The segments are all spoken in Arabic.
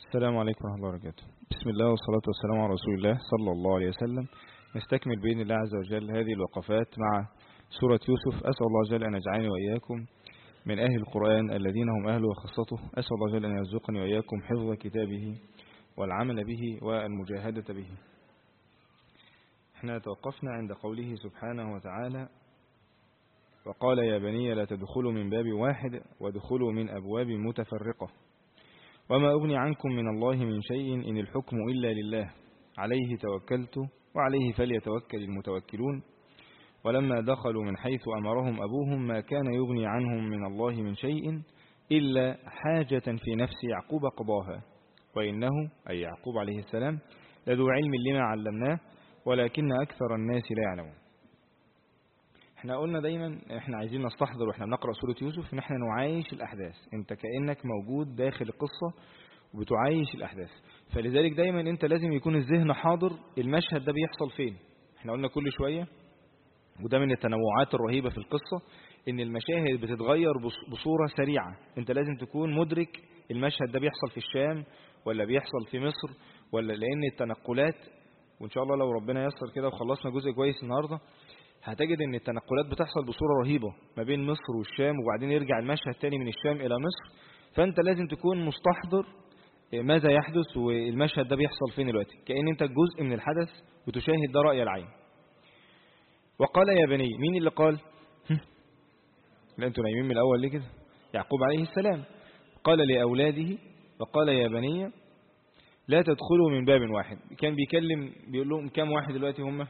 السلام عليكم ورحمة الله وبركاته. بسم الله والصلاة والسلام على رسول الله صلى الله عليه وسلم. نستكمل بإذن الله عز وجل هذه الوقفات مع سورة يوسف. أسأل الله جل أن يجعلني وإياكم من أهل القرآن الذين هم أهله وخاصته. أسأل الله جل أن يرزقني وإياكم حفظ كتابه والعمل به والمجاهدة به. احنا توقفنا عند قوله سبحانه وتعالى: وقال يا بني لا تدخلوا من باب واحد وادخلوا من أبواب متفرقة وما أغني عنكم من الله من شيء إن الحكم إلا لله عليه توكلت وعليه فليتوكل المتوكلون. ولما دخلوا من حيث أمرهم أبوهم ما كان يغني عنهم من الله من شيء إلا حاجة في نفس يعقوب قضاها وإنه أي يعقوب عليه السلام لذو علم لما علمناه ولكن أكثر الناس لا يعلمون. احنا قلنا دايما احنا عايزين نستحضر واحنا بنقرأ سورة يوسف ان احنا نعايش الأحداث. انت كأنك موجود داخل القصة وبتعايش الأحداث، فلذلك دايما انت لازم يكون الذهن حاضر المشهد ده بيحصل فين. احنا قلنا كل شوية، وده من التنوعات الرهيبة في القصة، ان المشاهد بتتغير بصورة سريعة. انت لازم تكون مدرك المشهد ده بيحصل في الشام ولا بيحصل في مصر، ولا لان التنقلات، وان شاء الله لو ربنا يسر كده وخلصنا جزء كويس النهاردة هتجد ان التنقلات بتحصل بصورة رهيبة ما بين مصر والشام، وبعدين يرجع المشهد تاني من الشام الى مصر. فانت لازم تكون مستحضر ماذا يحدث والمشهد ده بيحصل فين دلوقتي، كأن انت جزء من الحدث وتشاهد ده رأي العين. وقال يا بني، مين اللي قال؟ لا انتوا نايمين من الاول ليه كده؟ يعقوب عليه السلام قال لأولاده وقال يا بني لا تدخلوا من باب واحد. كان بيكلم بيقول لهم كام واحد دلوقتي هم؟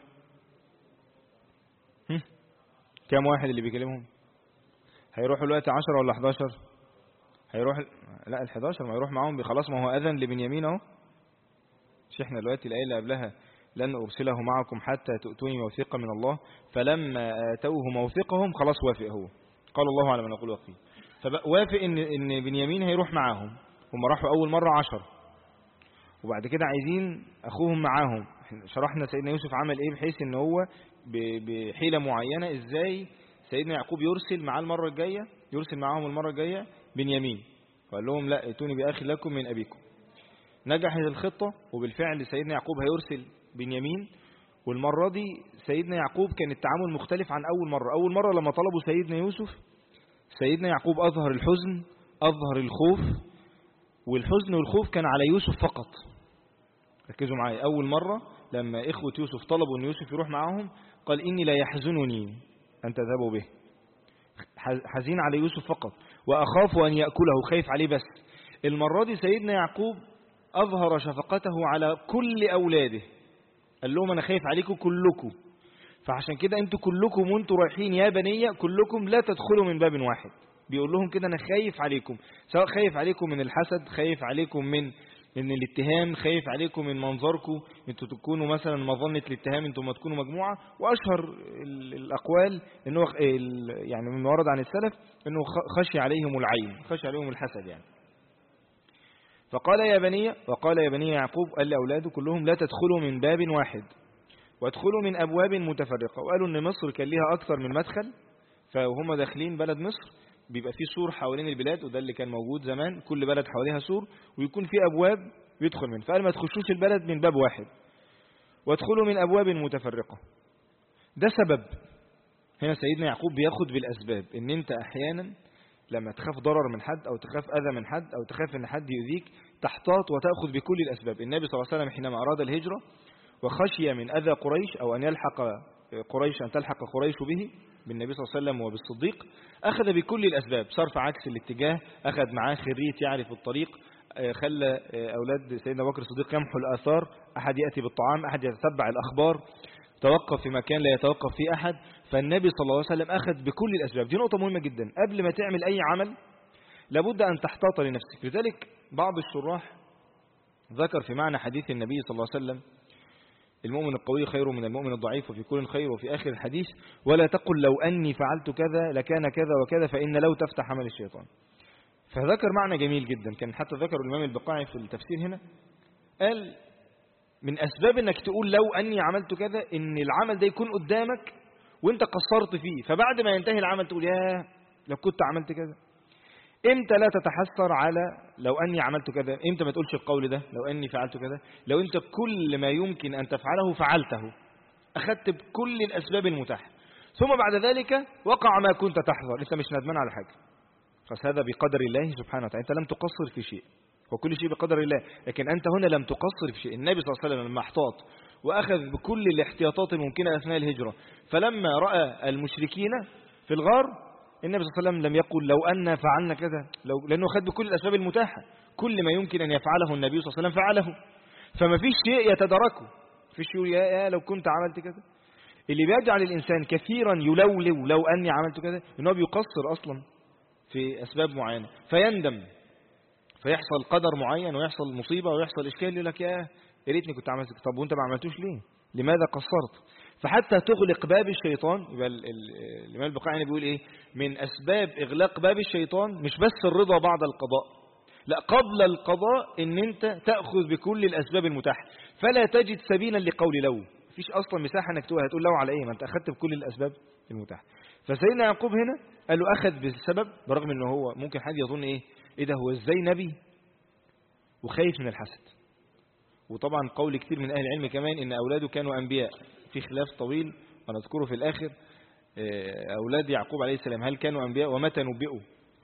كام واحد اللي بيكلمهم؟ هيروحوا دلوقتي 10 ولا 11؟ هيروح لا ال11 ما يروح معاهم خلاص، ما هو أذن لبنيامين اهو. مش احنا دلوقتي الآية اللي قبلها لن أرسله معكم حتى تؤتوني موثقا من الله، فلما آتوه موثقهم خلاص وافق هو، قال الله على ما نقول وقفي. فوافق ان بنيامين هيروح معاهم. هم راحوا أول مرة 10 وبعد كده عايزين أخوهم معاهم. شرحنا سيدنا يوسف عمل إيه بحيث إن هو بحيلة معينة إزاي سيدنا يعقوب يرسل معاه المرة الجاية، يرسل معاهم المرة الجاية بنيامين، وقال لهم لا ائتوني بأخ لكم من أبيكم. نجحت الخطة وبالفعل سيدنا يعقوب هيرسل بنيامين. والمرة دي سيدنا يعقوب كان التعامل مختلف عن أول مرة. أول مرة لما طلبوا سيدنا يوسف سيدنا يعقوب أظهر الحزن، أظهر الخوف، والحزن والخوف كان على يوسف فقط. ركزوا معايا، أول مرة لما إخوة يوسف طلبوا أن يوسف يروح معهم قال إني لا يحزنني أن تذهبوا به، حزين على يوسف فقط، وأخاف أن يأكله، خايف عليه بس. المرة دي سيدنا يعقوب أظهر شفقته على كل أولاده، قال لهم أنا خايف عليكم كلكم، فعشان كده أنتوا كلكم وأنتوا رايحين يا بني كلكم لا تدخلوا من باب واحد. بيقول لهم كده أنا خايف عليكم، سواء خايف عليكم من الحسد، خايف عليكم من الاتهام، خايف عليكم من منظركم، انتوا تكونوا مثلا مظنة الاتهام انتوا ما تكونوا مجموعة. واشهر الاقوال انه يعني من ورد عن السلف انه خشي عليهم العين، خشي عليهم الحسد يعني. فقال يا بني، وقال يا بني يعقوب قال لاولاده كلهم لا تدخلوا من باب واحد وادخلوا من ابواب متفرقة. وقالوا ان مصر كان ليها اكثر من مدخل، فهم داخلين بلد مصر بيبقى فيه سور حوالين البلاد، وده اللي كان موجود زمان، كل بلد حواليها سور ويكون فيه أبواب يدخل منه. فقال ما تخشوش البلد من باب واحد وادخلوا من أبواب متفرقة. ده سبب. هنا سيدنا يعقوب بياخد بالأسباب، ان انت احيانا لما تخاف ضرر من حد او تخاف اذى من حد او تخاف ان حد يؤذيك تحتاط وتأخذ بكل الأسباب. النبي صلى الله عليه وسلم حينما أراد الهجرة وخشي من أذى قريش أو أن يلحق قريش، أن تلحق قريش به بالنبي صلى الله عليه وسلم وبالصديق، أخذ بكل الأسباب، صرف عكس الاتجاه، أخذ معاه خريت يعرف الطريق، خلى أولاد سيدنا بكر الصديق يمحوا الآثار، أحد يأتي بالطعام، أحد يتتبع الأخبار، توقف في مكان لا يتوقف فيه أحد. فالنبي صلى الله عليه وسلم أخذ بكل الأسباب. دي نقطة مهمة جدا، قبل ما تعمل أي عمل لابد أن تحتاط لنفسك. لذلك بعض الشراح ذكر في معنى حديث النبي صلى الله عليه وسلم المؤمن القوي خير من المؤمن الضعيف وفي كل خير، وفي آخر الحديث ولا تقل لو أني فعلت كذا لكان كذا وكذا فإن لو تفتح عمل الشيطان. فذكر معنى جميل جدا، كان حتى ذكر الإمام البقاعي في التفسير هنا، قال من أسباب أنك تقول لو أني عملت كذا إن العمل ده يكون قدامك وانت قصرت فيه، فبعد ما ينتهي العمل تقول يا لو كنت عملت كذا. امتى لا تتحسر على لو أني عملت كذا؟ امتى ما تقولش القول ده لو أني فعلت كذا؟ لو أنت كل ما يمكن أن تفعله فعلته، أخذت بكل الأسباب المتاحة، ثم بعد ذلك وقع ما كنت تحذر، أنت مش ندمان على حاجة، فهذا بقدر الله سبحانه وتعالى. أنت لم تقصر في شيء، وكل شيء بقدر الله، لكن أنت هنا لم تقصر في شيء. النبي صلى الله عليه وسلم لما احتاط وأخذ بكل الاحتياطات الممكنة أثناء الهجرة، فلما رأى المشركين في الغار النبي صلى الله عليه وسلم لم يقل لو أن فعلنا كذا، لأنه أخذ بكل الأسباب المتاحة، كل ما يمكن أن يفعله النبي صلى الله عليه وسلم فعله، فما فيش شيء يتداركه، فيش يقول يا لو كنت عملت كذا. اللي بيجعل الإنسان كثيرا يلولو لو أني عملت كذا إنه بيقصر أصلا في أسباب معينة فيندم، فيحصل قدر معين ويحصل مصيبة ويحصل إشكال يقول لك يا ريتني كنت عملت كده. طب وانت ما عملتوش ليه؟ لماذا قصرت؟ فحتى تغلق باب الشيطان. يبقى الإمام البقاعي بيقول إيه؟ من أسباب إغلاق باب الشيطان مش بس الرضا بعد القضاء، لا، قبل القضاء إن أنت تأخذ بكل الأسباب المتاحة، فلا تجد سبيلا لقول لو. مفيش أصلا مساحة أنك هتقول لو على إيه؟ ما أنت أخذت بكل الأسباب المتاحة. فسيدنا يعقوب هنا قال له أخذ بالسبب، برغم أنه هو ممكن حد يظن إيه ده، هو إزاي نبي وخايف من الحسد؟ وطبعا قول كثير من أهل العلم كمان إن أولاده كانوا أنبياء، في خلاف طويل ونذكره في الآخر. أولاد يعقوب عليه السلام هل كانوا أنبياء ومتى نبئوا؟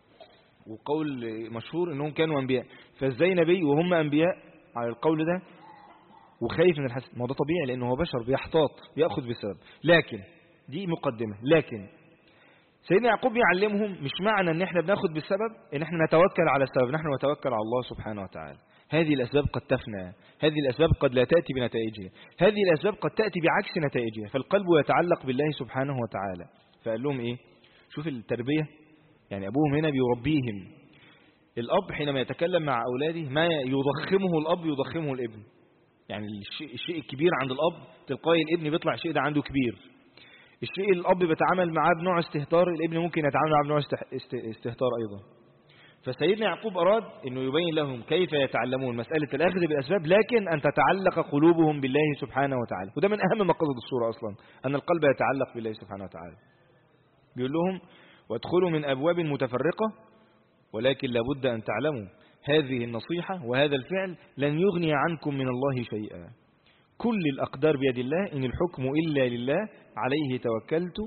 وقول مشهور إنهم كانوا أنبياء، فإزاي نبي وهم أنبياء على القول ده وخايف من الحسد؟ ما ده طبيعي لأنه هو بشر بيحتاط بيأخذ بالسبب. لكن دي مقدمة، لكن سيدنا يعقوب يعلمهم مش معنى ان احنا بناخد بالسبب ان احنا نتوكل على السبب، نحن نتوكل على الله سبحانه وتعالى. هذه الأسباب قد تفنى، هذه الأسباب قد لا تأتي بنتائجها، هذه الأسباب قد تأتي بعكس نتائجها، فالقلب يتعلق بالله سبحانه وتعالى. فقال لهم ايه؟ شوف التربية، يعني أبوهم هنا بيربيهم. الأب حينما يتكلم مع أولاده ما يضخمه الأب يضخمه الابن، يعني الشيء الكبير عند الأب تلقائي الابن بيطلع الشيء ده عنده كبير. الشيء الأب بيتعامل معاه بنوع استهتار، الابن ممكن يتعامل معاه بنوع استهتار أيضا. فسيدنا يعقوب أراد أنه يبين لهم كيف يتعلمون مسألة الأخذ بالأسباب، لكن أن تتعلق قلوبهم بالله سبحانه وتعالى. وده من أهم مقاصد السورة أصلا، أن القلب يتعلق بالله سبحانه وتعالى. بيقول لهم وادخلوا من أبواب متفرقة ولكن لابد أن تعلموا هذه النصيحة وهذا الفعل لن يغني عنكم من الله شيئا، كل الأقدار بيد الله، إن الحكم إلا لله، عليه توكلت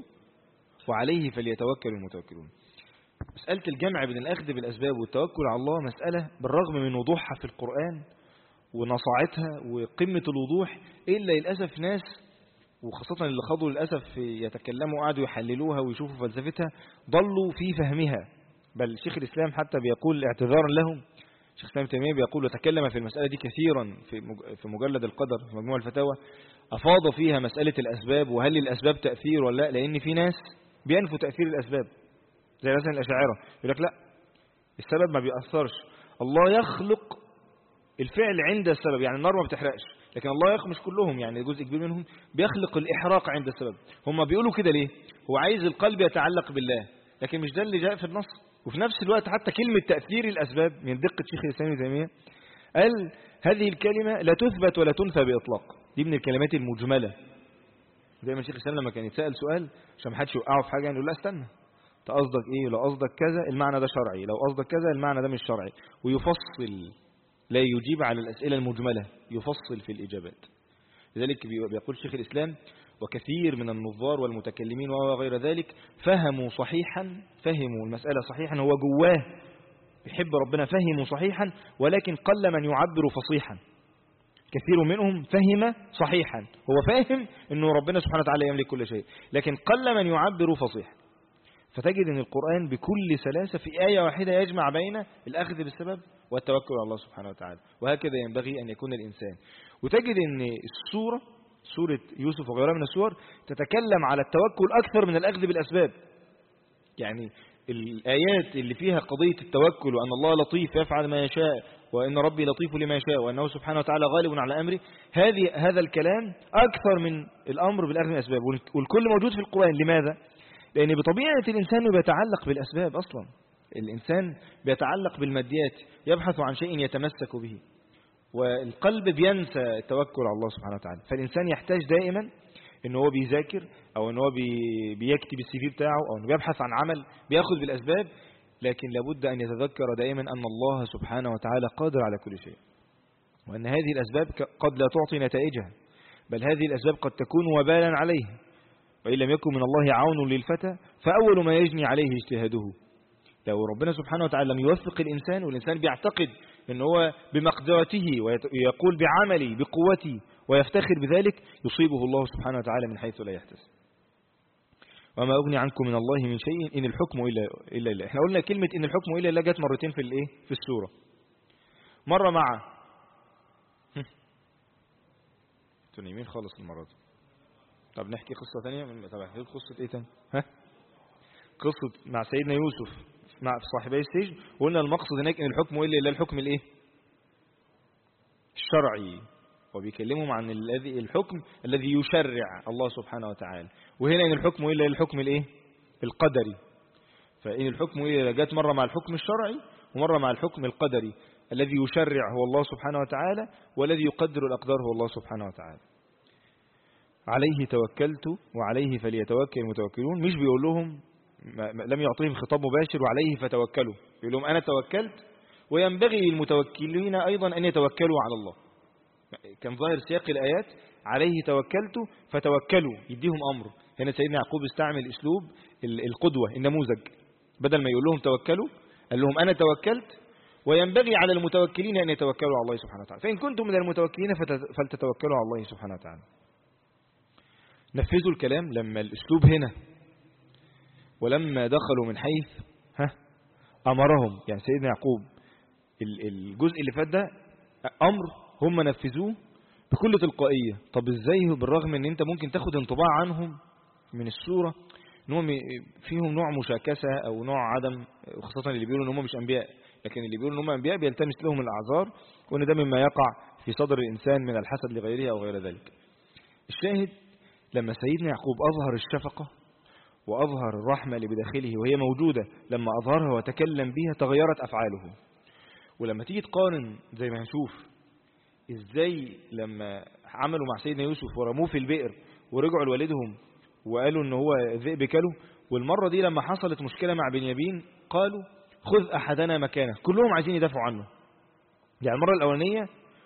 وعليه فليتوكل المتوكلون. مسألة الجمع بين الأخذ بالأسباب والتوكل على الله مسألة بالرغم من وضوحها في القرآن ونصاعتها وقمة الوضوح، إلا للأسف ناس وخاصة اللي خضوا للأسف يتكلموا وقعدوا يحللوها ويشوفوا فلسفتها ضلوا في فهمها. بل شيخ الإسلام حتى بيقول اعتذارا لهم، شيخ الإسلام تيمية بيقول وتكلم في المسألة دي كثيرا في مجلد القدر في مجموع الفتاوى، أفاض فيها مسألة الأسباب وهل الأسباب تأثير ولا لا، لأن في ناس بينفوا تأثير الأسباب زي مثلا الأشاعرة يقول لك لا السبب ما بيأثرش، الله يخلق الفعل عند السبب، يعني النار ما بتحرقش لكن الله يخلق، مش كلهم يعني جزء كبير منهم بيخلق الإحراق عند السبب. هم بيقولوا كده ليه؟ هو عايز القلب يتعلق بالله، لكن مش ده اللي جاء في النص. وفي نفس الوقت حتى كلمة تأثير الأسباب من دقة شيخ الإسلام ابن تيمية قال هذه الكلمة لا تثبت ولا تنفى بإطلاق، دي من الكلمات المجملة. دايما شيخ الإسلام لما كان يتسأل سؤال عشان ما حدش يوقعه في حاجة يقول لا استنى، انت قصدك ايه؟ لو قصدك كذا المعنى ده شرعي، لو قصدك كذا المعنى ده مش شرعي، ويفصل، لا يجيب على الأسئلة المجملة، يفصل في الإجابات. لذلك بيقول شيخ الإسلام وكثير من النظار والمتكلمين وغير ذلك فهموا صحيحا، فهموا المسألة صحيحا، هو جواه بيحب ربنا فهموا صحيحا، ولكن قل من يعبر فصيحا. كثير منهم فهم صحيحا، هو فاهم انه ربنا سبحانه وتعالى يملك كل شيء، لكن قل من يعبر فصيحا. فتجد ان القرآن بكل سلاسة في آية واحدة يجمع بين الأخذ بالسبب والتوكل على الله سبحانه وتعالى، وهكذا ينبغي أن يكون الإنسان. وتجد ان سورة يوسف وغيرها من السور تتكلم على التوكل أكثر من الأخذ بالأسباب. يعني الآيات اللي فيها قضية التوكل وأن الله لطيف يفعل ما يشاء وأن ربي لطيف لما يشاء وأنه سبحانه وتعالى غالب على أمره، هذا الكلام أكثر من الأمر بالأخذ بالأسباب، والكل موجود في القرآن. لماذا؟ لأن بطبيعة الإنسان بيتعلق بالأسباب أصلا، الإنسان بيتعلق بالماديات، يبحث عن شيء يتمسك به، والقلب بينسى التوكل على الله سبحانه وتعالى. فالإنسان يحتاج دائما إنه هو بيذاكر أو إنه هو بيكتب السي في بتاعه أو إنه بيبحث عن عمل بياخذ بالأسباب، لكن لابد أن يتذكر دائما أن الله سبحانه وتعالى قادر على كل شيء، وأن هذه الأسباب قد لا تعطي نتائجها، بل هذه الأسباب قد تكون وبالا عليه، وإن لم يكن من الله عون للفتى فأول ما يجني عليه اجتهاده. لو ربنا سبحانه وتعالى لم يوفق الإنسان، والإنسان بيعتقد أنه هو بمقدرته ويقول بعملي بقوتي ويفتخر بذلك، يصيبه الله سبحانه وتعالى من حيث لا يحتسب. وما أغني عنكم من الله من شيء إن الحكم إلا لله. احنا قلنا كلمة إن الحكم إلا لله جت مرتين في السورة. مرة مع تنيمين خالص المرة دي. طب نحكي قصة ثانية. طب نحكي قصة إيه تاني؟ قصة مع سيدنا يوسف مع صاحبي السجن، وقلنا المقصد هناك إن الحكم إلا لله، الحكم الإيه؟ الشرعي، وبيكلمهم عن الحكم الذي يشرع الله سبحانه وتعالى. وهنا إن الحكم إلا الحكم الإيه؟ القدري. فإن الحكم إلا جاءت مرة مع الحكم الشرعي ومرة مع الحكم القدري. الذي يشرع هو الله سبحانه وتعالى، والذي يقدر الأقدار هو الله سبحانه وتعالى. عليه توكلت وعليه فليتوكل المتوكلون. مش بيقول لهم، لم يعطيهم خطاب مباشر وعليه فتوكلوا، يقول لهم أنا توكلت وينبغي للمتوكلين أيضا أن يتوكلوا على الله. كان ظاهر سياق الآيات عليه توكلت فتوكلوا، يديهم أمر. هنا سيدنا يعقوب استعمل أسلوب القدوة، النموذج. بدل ما يقول لهم توكلوا قال لهم أنا توكلت وينبغي على المتوكلين أن يتوكلوا على الله سبحانه وتعالى، فإن كنتم من المتوكلين فلتتوكلوا على الله سبحانه وتعالى. نفذوا الكلام لما الأسلوب هنا ولما دخلوا من حيث أمرهم. يعني سيدنا يعقوب الجزء اللي فات ده أمر هم نفذوه بكل تلقائية. طب إزاي بالرغم أن أنت ممكن تاخد انطباع عنهم من السورة أنهم فيهم نوع مشاكسة أو نوع عدم، خاصة اللي بيقولوا أنهم مش أنبياء، لكن اللي بيقولوا أنهم أنبياء بيلتمس لهم الأعذار، وأن ده مما يقع في صدر الإنسان من الحسد لغيره أو غير ذلك. الشاهد لما سيدنا يعقوب أظهر الشفقة وأظهر الرحمة اللي بداخله وهي موجودة، لما أظهرها وتكلم بها تغيرت أفعاله. ولما تيجي تقارن زي ما هنشوف إزاي لما عملوا مع سيدنا يوسف ورموه في البئر ورجعوا لوالدهم وقالوا إن هو ذئب كله، والمرة دي لما حصلت مشكلة مع بنيامين قالوا خذ أحدنا مكانه، كلهم عايزين يدافعوا عنه. يعني المرة الأولانية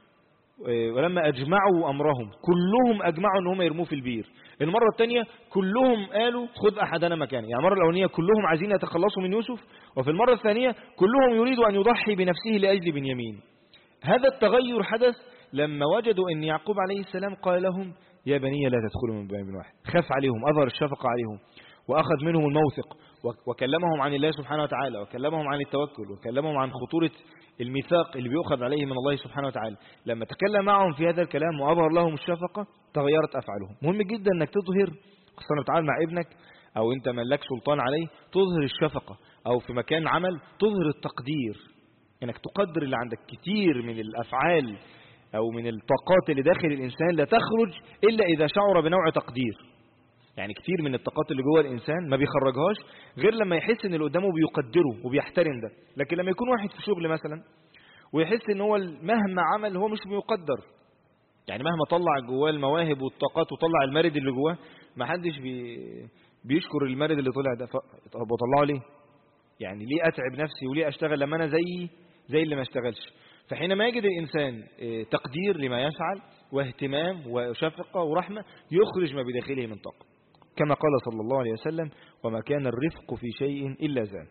ولما أجمعوا أمرهم كلهم أجمعوا أنهم يرموه في البير. المرة الثانية كلهم قالوا خذ أحدنا مكانه. يعني المرة الأولانية كلهم عايزين يتخلصوا من يوسف، وفي المرة الثانية كلهم يريدوا أن يضحي بنفسه لأجل بنيامين. هذا التغير حدث لما وجدوا أن يعقوب عليه السلام قال لهم يا بني لا تدخلوا من باب واحد. خاف عليهم، أظهر الشفقة عليهم، وأخذ منهم الموثق، وكلمهم عن الله سبحانه وتعالى، وكلمهم عن التوكل، وكلمهم عن خطورة الميثاق اللي بيؤخذ عليه من الله سبحانه وتعالى. لما تكلم معهم في هذا الكلام وأظهر لهم الشفقة تغيرت أفعالهم. مهم جدا أنك تظهر، خاصة تعال مع ابنك أو أنت ملك سلطان عليه، تظهر الشفقة، أو في مكان عمل تظهر التقدير، أنك تقدر اللي عندك. كتير من الأفعال أو من الطاقات اللي داخل الإنسان لا تخرج إلا إذا شعر بنوع تقدير. يعني كتير من الطاقات اللي جوه الإنسان ما بيخرجهاش غير لما يحس إن اللي قدامه بيقدره وبيحترم ده. لكن لما يكون واحد في شغل مثلا ويحس إن هو مهما عمل هو مش بيقدر، يعني مهما طلع جواه المواهب والطاقات وطلع المارد اللي جواه، ما حدش بيشكر المارد اللي طلع ده. طب بطلعه ليه؟ يعني ليه أتعب نفسي وليه أشتغل لما أنا زي اللي ما اشتغلش؟ فحينما يجد الإنسان تقدير لما يفعل واهتمام وشفقة ورحمة يخرج ما بداخله من طاقة، كما قال صلى الله عليه وسلم وما كان الرفق في شيء إلا زان.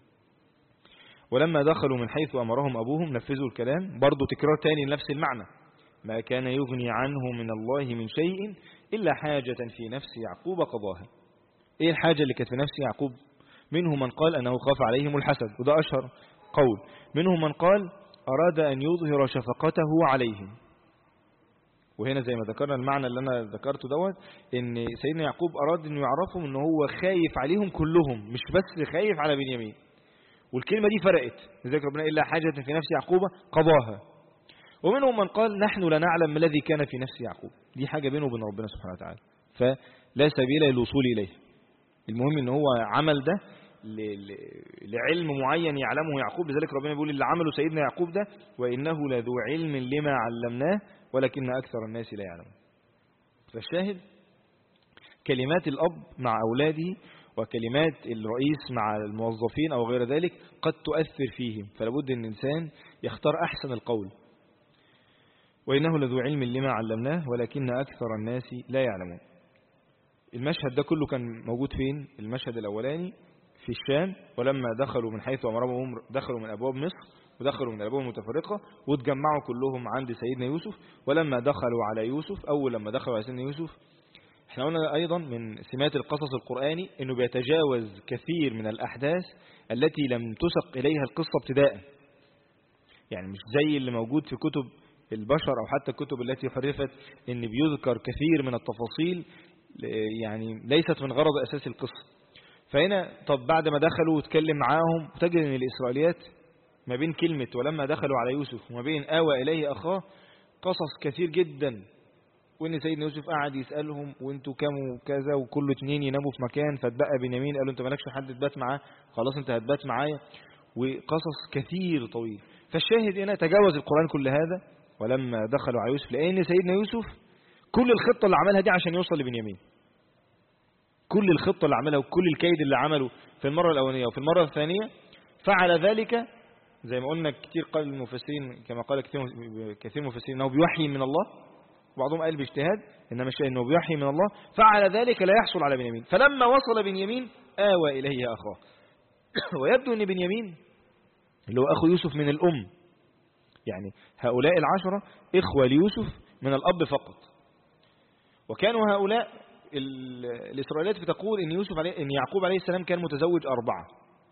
ولما دخلوا من حيث أمرهم أبوهم نفذوا الكلام. برضو تكرار تاني لنفس المعنى، ما كان يغني عنه من الله من شيء إلا حاجة في نفس يعقوب قضاها. إيه الحاجة اللي كانت في نفس يعقوب؟ منهم من قال أنه خاف عليهم الحسد، وده أشهر قول. منهم من قال أراد أن يظهر شفقته عليهم. وهنا زي ما ذكرنا المعنى اللي أنا ذكرته دوت، إن سيدنا يعقوب أراد أن يعرفهم أنه هو خايف عليهم كلهم، مش بس خايف على بنيامين. والكلمة دي فرقت، لذلك ربنا إلا حاجة في نفس يعقوب قضاها. ومنهم من قال نحن لا نعلم ما الذي كان في نفس يعقوب، دي حاجة بينه وبين ربنا سبحانه وتعالى، فلا سبيل للوصول إليه. المهم أنه هو عمل ده لعلم معين يعلمه يعقوب، لذلك ربنا بيقول اللي عمله سيدنا يعقوب ده وإنه لذو علم لما علمناه ولكن أكثر الناس لا يعلمون. فالشاهد كلمات الأب مع أولاده وكلمات الرئيس مع الموظفين أو غير ذلك قد تؤثر فيهم، فلابد أن الإنسان يختار أحسن القول. وإنه لذو علم لما علمناه ولكن أكثر الناس لا يعلمون. المشهد ده كله كان موجود فين؟ المشهد الأولاني في الشام، ولما دخلوا من حيث أمرهم دخلوا من أبواب مصر ودخلوا من الأبواب المتفرقة واتجمعوا كلهم عند سيدنا يوسف. ولما دخلوا على يوسف، أول لما دخلوا على سيدنا يوسف، احنا قلنا أيضا من سمات القصص القرآني أنه بيتجاوز كثير من الأحداث التي لم تسق إليها القصة ابتداء، يعني مش زي اللي موجود في كتب البشر أو حتى الكتب التي حرفت أن بيذكر كثير من التفاصيل يعني ليست من غرض أساس القصة. فهنا طب بعد ما دخلوا وتكلم معاهم، تجد أن الإسرائيليات ما بين كلمة ولما دخلوا على يوسف وما بين آوى إليه أخاه قصص كثير جدا، وإن سيدنا يوسف قعد يسألهم وانتوا كام وكذا وكل اتنين يناموا في مكان، فاتبقى بنيامين قالوا انت مالكش حد تبات معاه، خلاص انت هتبات معايا، وقصص كثير طويل. فالشاهد هنا تجاوز القرآن كل هذا ولما دخلوا على يوسف، لأن سيدنا يوسف كل الخطة اللي عملها دي عشان يوصل لبنيامين، كل الخطة اللي عملها وكل الكيد اللي عمله في المرة الأولانية وفي المرة الثانية فعل ذلك زي ما قلنا كتير قال المفسرين، كما قال كثير مفسرين انه بوحي من الله، وبعضهم قال باجتهاد، انما الشيء انه بوحي من الله، فعل ذلك لا يحصل على بنيامين. فلما وصل بنيامين آوى إليه أخاه. ويبدو أن بنيامين اللي هو أخو يوسف من الأم، يعني هؤلاء العشرة إخوة ليوسف من الأب فقط. وكانوا هؤلاء الإسرائيليات بتقول إن يعقوب عليه السلام كان متزوج 4.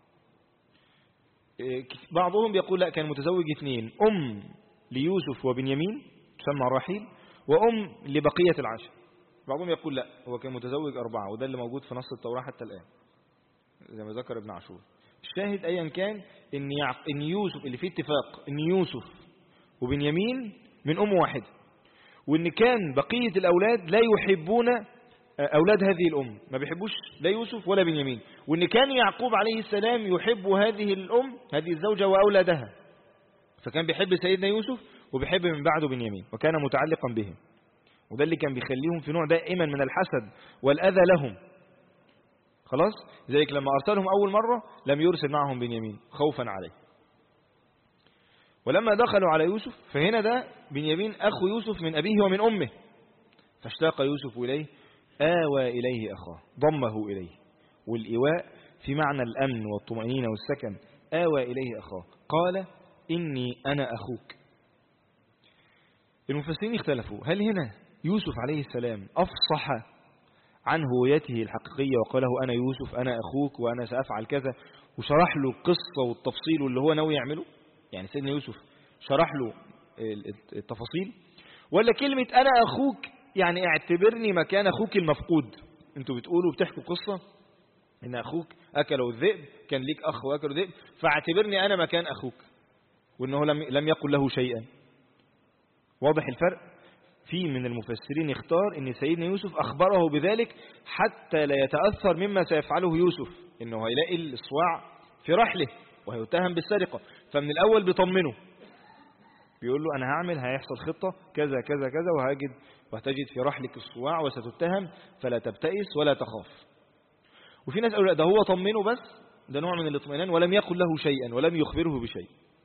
بعضهم يقول لا، كان متزوج 2، أم ليوسف وبنيامين تسمى راحيل، وأم لبقية العشر. بعضهم يقول لا، هو كان متزوج 4، وده اللي موجود في نص التوراة حتى الآن زي ما ذكر ابن عاشور. الشاهد أيا كان إن يوسف اللي فيه اتفاق إن يوسف وبنيامين من أم واحدة، وإن كان بقية الأولاد لا يحبون أولاد هذه الأم، ما بيحبوش لا يوسف ولا بنيامين، وإن كان يعقوب عليه السلام يحب هذه الأم هذه الزوجة وأولادها، فكان بيحب سيدنا يوسف وبيحب من بعده بنيامين وكان متعلقا بهم، وده اللي كان بيخليهم في نوع دائما من الحسد والأذى لهم. خلاص، ذلك لما أرسلهم أول مرة لم يرسل معهم بنيامين خوفا عليه. ولما دخلوا على يوسف، فهنا ده بنيامين أخو يوسف من أبيه ومن أمه، فاشتاق يوسف إليه آوى إليه أخاه، ضمه إليه، والإيواء في معنى الأمن والطمأنينة والسكن. آوى إليه أخاه قال إني أنا أخوك. المفسرين اختلفوا، هل هنا يوسف عليه السلام أفصح عن هويته الحقيقية وقاله أنا يوسف أنا أخوك وأنا سأفعل كذا، وشرح له القصة والتفصيل اللي هو ناوي يعمله، يعني سيدنا يوسف شرح له التفاصيل، ولا كلمة أنا أخوك يعني اعتبرني مكان أخوك المفقود؟ انتوا بتقولوا بتحكوا قصة إن أخوك أكله الذئب، كان ليك أخ وأكله الذئب، فاعتبرني أنا مكان أخوك، وإنه لم يقل له شيئا. واضح الفرق؟ في من المفسرين اختار ان سيدنا يوسف اخبره بذلك حتى لا يتأثر مما سيفعله يوسف، انه هيلاقي الصواع في رحله وهيتهم بالسرقة، فمن الاول بيطمنه، بيقول له انا هيحصل خطة كذا كذا كذا وهتجد في رحلك الصواع وستتهم فلا تبتئس ولا تخاف. وفي ناس قالوا لا، ده هو طمنه بس، ده نوع من الاطمئنان، ولم يقل له شيئا ولم يخبره بشيء.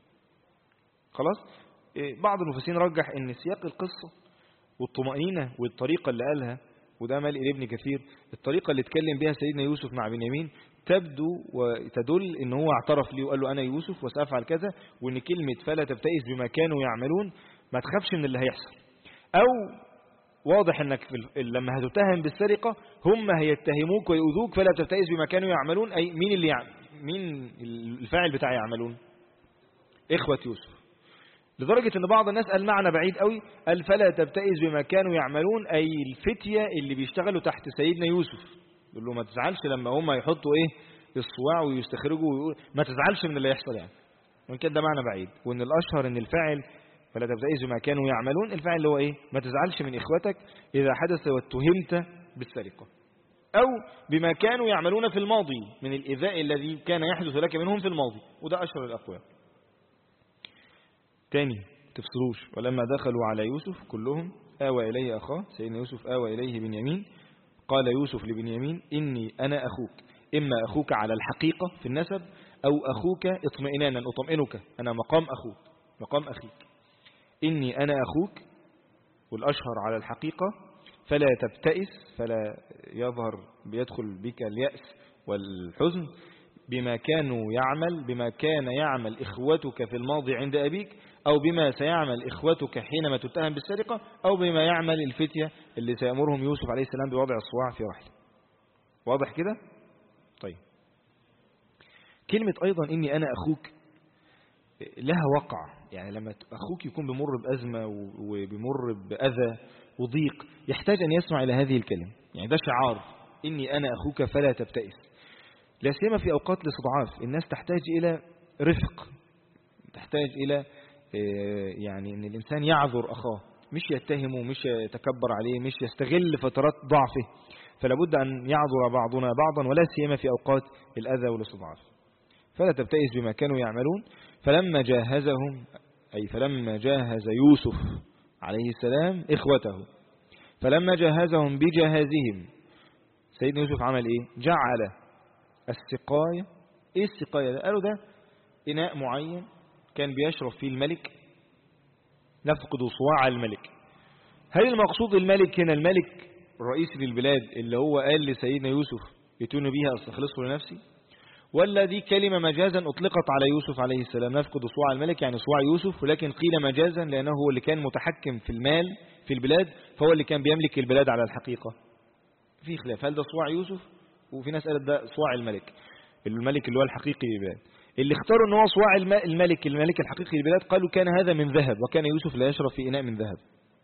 خلاص، بعض المفسرين رجح ان سياق القصة والطمأنينة والطريقة اللي قالها، وده مال ابن كثير، الطريقة اللي اتكلم بها سيدنا يوسف مع بنيامين تبدو وتدل ان هو اعترف ليه وقال له انا يوسف وسأفعل كذا، وان كلمة فلا تبتئس بما كانوا يعملون ما تخافش من اللي هيحصل، او واضح انك لما هتتهم بالسرقة هم هيتهموك ويؤذوك، فلا تبتئس بما كانوا يعملون، اي مين الفاعل بتاع يعملون؟ اخوة يوسف. لدرجة ان بعض الناس قال معنى بعيد قوي، قال فلا تبتئس بما كانوا يعملون، اي الفتية اللي بيشتغلوا تحت سيدنا يوسف، يقول له ما تزعلش لما هم يحطوا الصواع ويستخرجوا ويقول ما تزعلش من اللي يحصل، يعني وان كان ده معنى بعيد، وان الاشهر ان الفاعل فلا تبتئس بما كانوا يعملون، الفاعل اللي هو ما تزعلش من اخوتك اذا حدث واتهمت بالسرقة، او بما كانوا يعملون في الماضي من الايذاء الذي كان يحدث لك منهم في الماضي، وده اشهر الاقوال. تاني تفصلوش، ولما دخلوا على يوسف كلهم آوى إليه أخاه، سيدنا يوسف آوى إليه بنيامين، قال يوسف لبنيامين إني أنا أخوك، إما أخوك على الحقيقة في النسب أو أخوك اطمئنانا أطمئنك، أنا مقام أخوك مقام أخيك. إني أنا أخوك والأشهر على الحقيقة، فلا تبتئس، فلا بيدخل بك اليأس والحزن بما كان يعمل إخوتك في الماضي عند أبيك، أو بما سيعمل إخوتك حينما تتهم بالسرقة، أو بما يعمل الفتية اللي سيأمرهم يوسف عليه السلام بوضع الصواع في رحله. واضح كده؟ طيب، كلمة أيضا إني أنا أخوك لها وقع، يعني لما أخوك يكون بمر بأزمة وبمر بأذى وضيق يحتاج أن يسمع إلى هذه الكلمة، يعني ده شعار إني أنا أخوك فلا تبتئس. لا سيما في أوقات الاستضعاف الناس تحتاج إلى رفق، تحتاج إلى يعني أن الإنسان يعذر أخاه، مش يتهمه، مش يتكبر عليه، مش يستغل فترات ضعفه. فلابد أن يعذر بعضنا بعضا، ولا سيما في أوقات الأذى والاستضعاف. فلا تبتئس بما كانوا يعملون. فلما جاهز يوسف عليه السلام إخوته، فلما جهزهم بجهازهم، سيدنا يوسف عمل إيه؟ جعل السقاية. إيه السقاية ده؟ قالوا ده إناء معين كان بيشرب فيه الملك، نفقد صواع الملك. هل المقصود الملك هنا الملك الرئيس للبلاد اللي هو قال لسيدنا يوسف ائتوني بها استخلصه لنفسي، ولا دي كلمة مجازا أطلقت على يوسف عليه السلام نفقد صواع الملك يعني صواع يوسف، ولكن قيل مجازا لأنه هو اللي كان متحكم في المال في البلاد، فهو اللي كان بيملك البلاد على الحقيقة. في خلاف هل ده صواع يوسف، وفي ناس قالت ده صواع الملك اللي هو الحقيقي للبلاد. اللي اختاروا ان هو صواع الملك الحقيقي للبلاد قالوا كان هذا من ذهب، وكان يوسف لا يشرب في إناء من ذهب.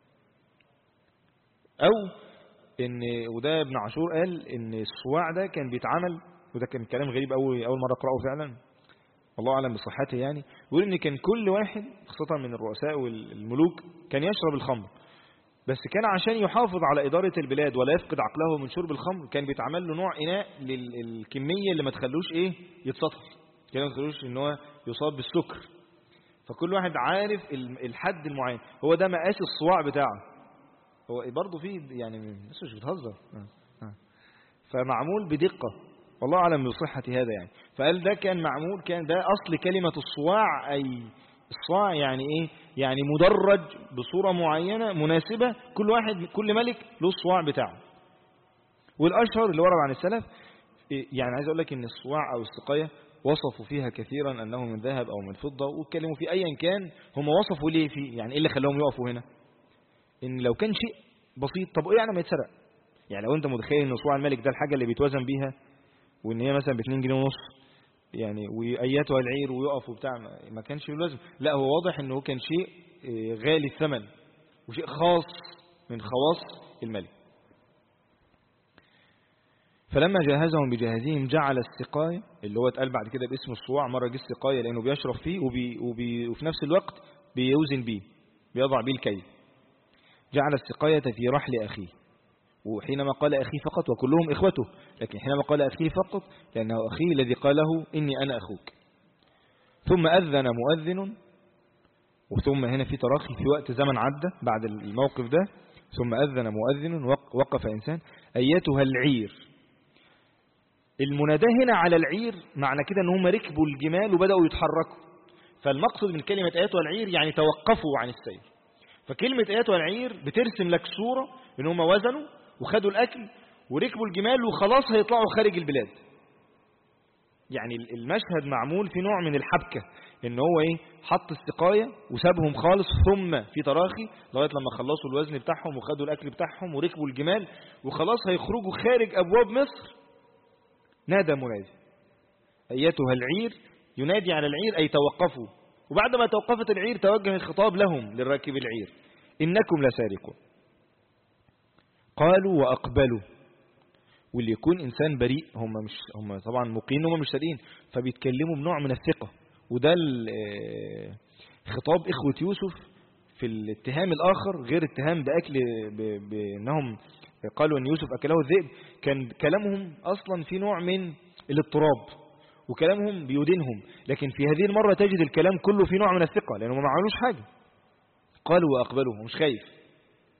أو وده ابن عاشور قال ان الصواع ده كان بيتعمل، وده كان كلام غريب أول مرة أقرأه فعلا، الله أعلم بصحته، يعني يقول ان كان كل واحد خاصة من الرؤساء والملوك كان يشرب الخمر، بس كان عشان يحافظ على إدارة البلاد ولا يفقد عقله من شرب الخمر كان بيتعمل له نوع إناء للكمية اللي ما تخلوش يتسطل، كان ما تخلوش ان هو يصاب بالسكر. فكل واحد عارف الحد المعين، هو ده مقاس الصواع بتاعه، هو برضه فيه يعني الناس مش بتهزر، فمعمول بدقة، والله أعلم بصحة هذا يعني. فقال ده كان معمول، كان ده أصل كلمة الصواع، أي الصواع يعني إيه؟ يعني مدرج بصورة معينة مناسبة، كل ملك له الصواع بتاعه. والأشهر اللي ورد عن السلف، يعني عايز أقول لك إن الصواع أو السقاية وصفوا فيها كثيرا أنه من ذهب أو من فضة، واتكلموا في أيا كان هم وصفوا ليه فيه، يعني إيه اللي خلاهم يقفوا هنا؟ إن لو كان شيء بسيط، طب إيه يعني ما يتسرق؟ يعني لو أنت متخيل إن صواع الملك ده الحاجة اللي بيتوزن بيها، وإن هي مثلا ب2 جنيه ونص، يعني وأياتها العير ويقف وبتاع، ما كانش لازم، لا هو واضح إنه كان شيء غالي الثمن وشيء خاص من خواص الملك. فلما جهزهم بجهازهم جعل السقاية، اللي هو اتقال بعد كده باسم الصواع، مرة جه السقاية لأنه بيشرب فيه وفي نفس الوقت بيوزن بيه، بيضع بيه الكيل. جعل السقاية في رحل أخيه، وحينما قال أخي فقط وكلهم إخوته، لكن حينما قال أخي فقط لأنه أخي الذي قاله إني أنا أخوك. ثم أذن مؤذن، وثم هنا في تراخي في وقت زمن عدى بعد الموقف ده. ثم أذن مؤذن، وقف إنسان أيتها العير. المنادى هنا على العير معنى كده أنهم ركبوا الجمال وبدأوا يتحركوا، فالمقصد من كلمة أيتها العير يعني توقفوا عن السير. فكلمة أيتها العير بترسم لك صورة أنهم وزنوا وخدوا الأكل وركبوا الجمال وخلاص هيطلعوا خارج البلاد. يعني المشهد معمول في نوع من الحبكة، ان هو حط السقاية وسابهم خالص، ثم في تراخي لغاية لما خلصوا الوزن بتاعهم وخدوا الأكل بتاعهم وركبوا الجمال وخلاص هيخرجوا خارج أبواب مصر. نادى منادي أيتها العير، ينادي على العير أي توقفوا. وبعد ما توقفت العير توجه الخطاب لهم للراكب العير إنكم لسارقون. قالوا وأقبلوا. واللي يكون إنسان بريء، هم طبعا موقنين هم مش صادقين، فبيتكلموا بنوع من الثقة. وده خطاب إخوة يوسف في الاتهام الآخر، غير اتهام بأكل بأنهم قالوا أن يوسف أكله الذئب، كان كلامهم أصلا في نوع من الاضطراب وكلامهم بيدينهم. لكن في هذه المرة تجد الكلام كله في نوع من الثقة لأنهم ما عملوش حاجة. قالوا وأقبلوا، مش خايف.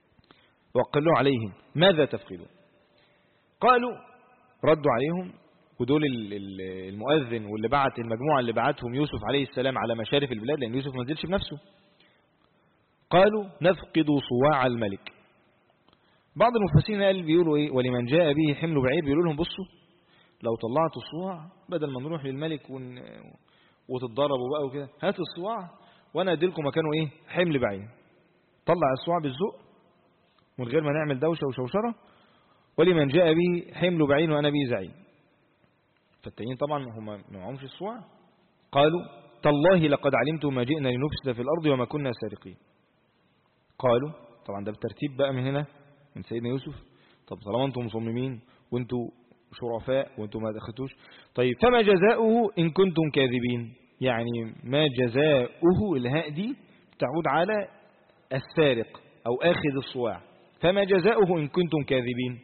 وقالوا عليهم ماذا تفقدون؟ قالوا ردوا عليهم ودول المؤذن واللي بعت المجموعة اللي بعتهم يوسف عليه السلام على مشارف البلاد، لأن يوسف ما نزلش بنفسه. قالوا نفقد صواع الملك. بعض المفسرين قال بيقولوا ايه؟ ولمن جاء به حمل بعير، بيقولوا لهم بصوا لو طلعتوا الصواع بدل ما نروح للملك وتتضربوا بقى وكده، هات الصواع وانا اديلكم مكانه ايه؟ حمل بعير. طلع الصواع بالذوق من غير ما نعمل دوشه وشوشره، ولمن جاء به حمل بعير وانا به زعيم. فالتانيين طبعا هم ما معهمش الصواع. قالوا تالله لقد علمتم ما جئنا لنفسد في الارض وما كنا سارقين. قالوا طبعا ده بالترتيب بقى من هنا من سيدنا يوسف. طب طالما انتم مصممين وانتم شرفاء وانتم ما دخلتوش، طيب فما جزاؤه ان كنتم كاذبين؟ يعني ما جزاؤه، الهاء دي تعود على السارق او اخذ الصواع. فما جزاؤه ان كنتم كاذبين.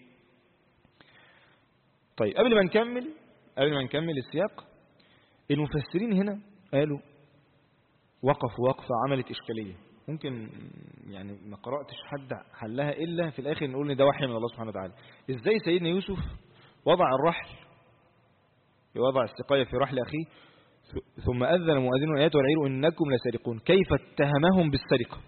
طيب قبل ما نكمل السياق، المفسرين هنا قالوا وقفوا وقفة عملت إشكالية ممكن يعني ما قرأتش حد حلها إلا في الآخر نقول إن ده وحي من الله سبحانه وتعالى. إزاي سيدنا يوسف وضع الرحل، وضع السقاية في رحل أخيه، ثم أذن مؤذن آيات والعير إنكم لسارقون؟ كيف اتهمهم بالسرقة؟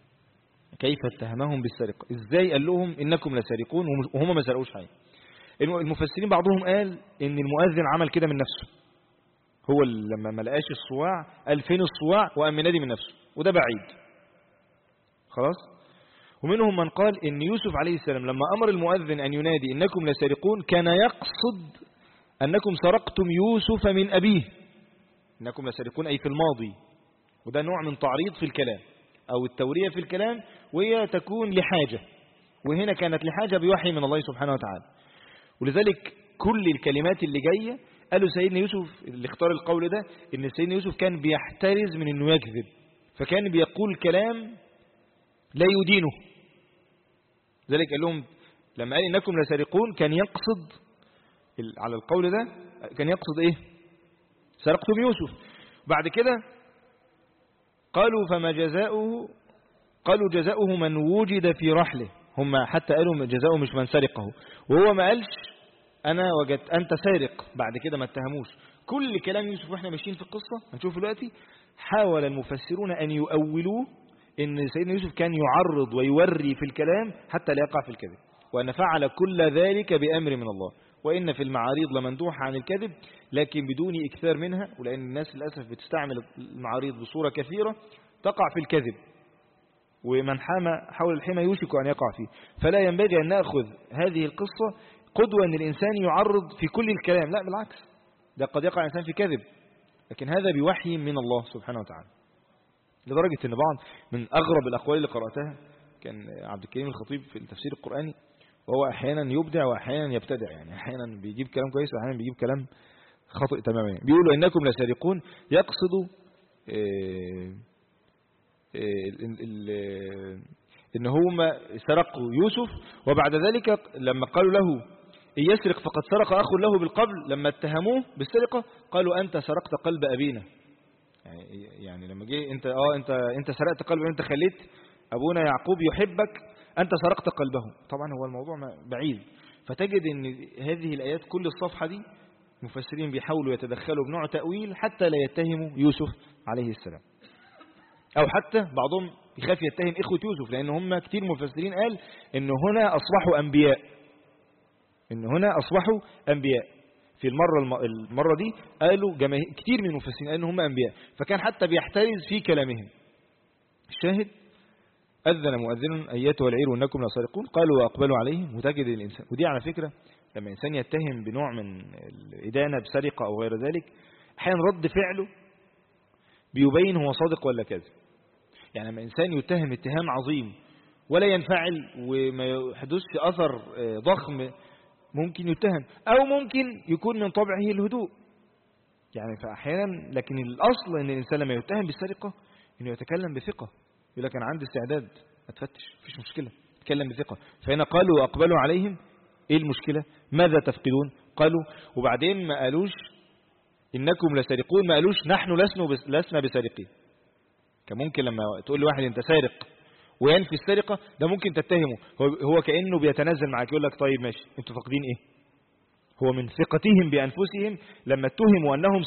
إزاي قال لهم إنكم لسارقون وهم ما سرقوش حاجة؟ المفسرين بعضهم قال إن المؤذن عمل كده من نفسه، هو لما ما لقاش الصواع قال فين الصواع وقام منادي من نفسه، وده بعيد خلاص. ومنهم من قال إن يوسف عليه السلام لما أمر المؤذن أن ينادي إنكم لسارقون كان يقصد أنكم سرقتم يوسف من أبيه، إنكم لسارقون أي في الماضي، وده نوع من تعريض في الكلام أو التورية في الكلام، وهي تكون لحاجة، وهنا كانت لحاجة بوحي من الله سبحانه وتعالى. ولذلك كل الكلمات اللي جاية قالوا سيدنا يوسف اللي اختار القول ده إن سيدنا يوسف كان بيحترز من إنه يكذب، فكان بيقول كلام لا يدينه. ذلك قال لهم لما قال إنكم لسارقون كان يقصد على القول ده، كان يقصد إيه؟ سرقتم يوسف. بعد كده قالوا فما جزاؤه، قالوا جزاؤه من وجد في رحله. هم حتى قالوا جزاؤه مش من سرقه، وهو ما قالش أنا وجدت أنت سارق بعد كده ما اتهموش. كل كلام يوسف واحنا ماشيين في القصة هنشوف دلوقتي حاول المفسرون أن يؤولوه إن سيدنا يوسف كان يعرض ويوري في الكلام حتى لا يقع في الكذب، وأن فعل كل ذلك بأمر من الله، وإن في المعاريض لمندوحة عن الكذب لكن بدون إكثار منها، ولأن الناس للأسف بتستعمل المعاريض بصورة كثيرة تقع في الكذب، ومن حام حول الحمى يوشك أن يقع فيه. فلا ينبغي أن نأخذ هذه القصة قدوة أن الإنسان يعرض في كل الكلام، لا بالعكس، ده قد يقع الإنسان في كذب، لكن هذا بوحي من الله سبحانه وتعالى. لدرجة أن بعض من أغرب الأقوال اللي قرأتها كان عبد الكريم الخطيب في التفسير القرآني، وهو أحيانا يبدع وأحيانا يبتدع، يعني أحيانا بيجيب كلام كويس وأحيانا بيجيب كلام خاطئ تماما. بيقولوا إنكم لسارقون يقصدوا إن هم سرقوا يوسف، وبعد ذلك لما قالوا له إن يسرق فقد سرق أخ له بالقبل، لما اتهموه بالسرقة قالوا أنت سرقت قلب أبينا. يعني لما جه انت سرقت قلبه، انت خليت ابونا يعقوب يحبك، انت سرقت قلبه. طبعا هو الموضوع بعيد، فتجد ان هذه الايات كل الصفحه دي مفسرين بيحاولوا يتدخلوا بنوع تاويل حتى لا يتهموا يوسف عليه السلام، او حتى بعضهم يخاف يتهم اخوه يوسف، لان هم كتير مفسرين قال ان هنا اصبحوا انبياء في المرة دي قالوا كتير من المفسرين قالوا هم أنبياء، فكان حتى بيحترز في كلامهم. الشاهد أذن مؤذن أيتها العير وإنكم لسارقون قالوا وأقبلوا عليهم. وتجد الإنسان، ودي على فكرة لما إنسان يتهم بنوع من الإدانة بسرقة أو غير ذلك، أحيانا رد فعله بيبين هو صادق ولا كاذب. يعني لما إنسان يتهم اتهام عظيم ولا ينفعل وما يحدث أثر ضخم ممكن يتهم، أو ممكن يكون من طبعه الهدوء يعني فأحيانا. لكن الأصل أن الإنسان لما يتهم بالسرقة أنه يتكلم بثقة، يقول لك أنا عندي استعداد أتفتش، مفيش مشكلة، يتكلم بثقة. فهنا قالوا وأقبلوا عليهم، إيه المشكلة؟ ماذا تفقدون؟ قالوا، وبعدين ما قالوش إنكم لسارقون، ما قالوش نحن لسنا بسارقين. كان ممكن لما تقول لواحد أنت سارق وينفي السرقة ده ممكن تتهمه، هو كأنه بيتنازل معك، يقول لك طيب ماشي انتوا فاقدين ايه؟ هو من ثقتهم بأنفسهم لما اتهموا أنهم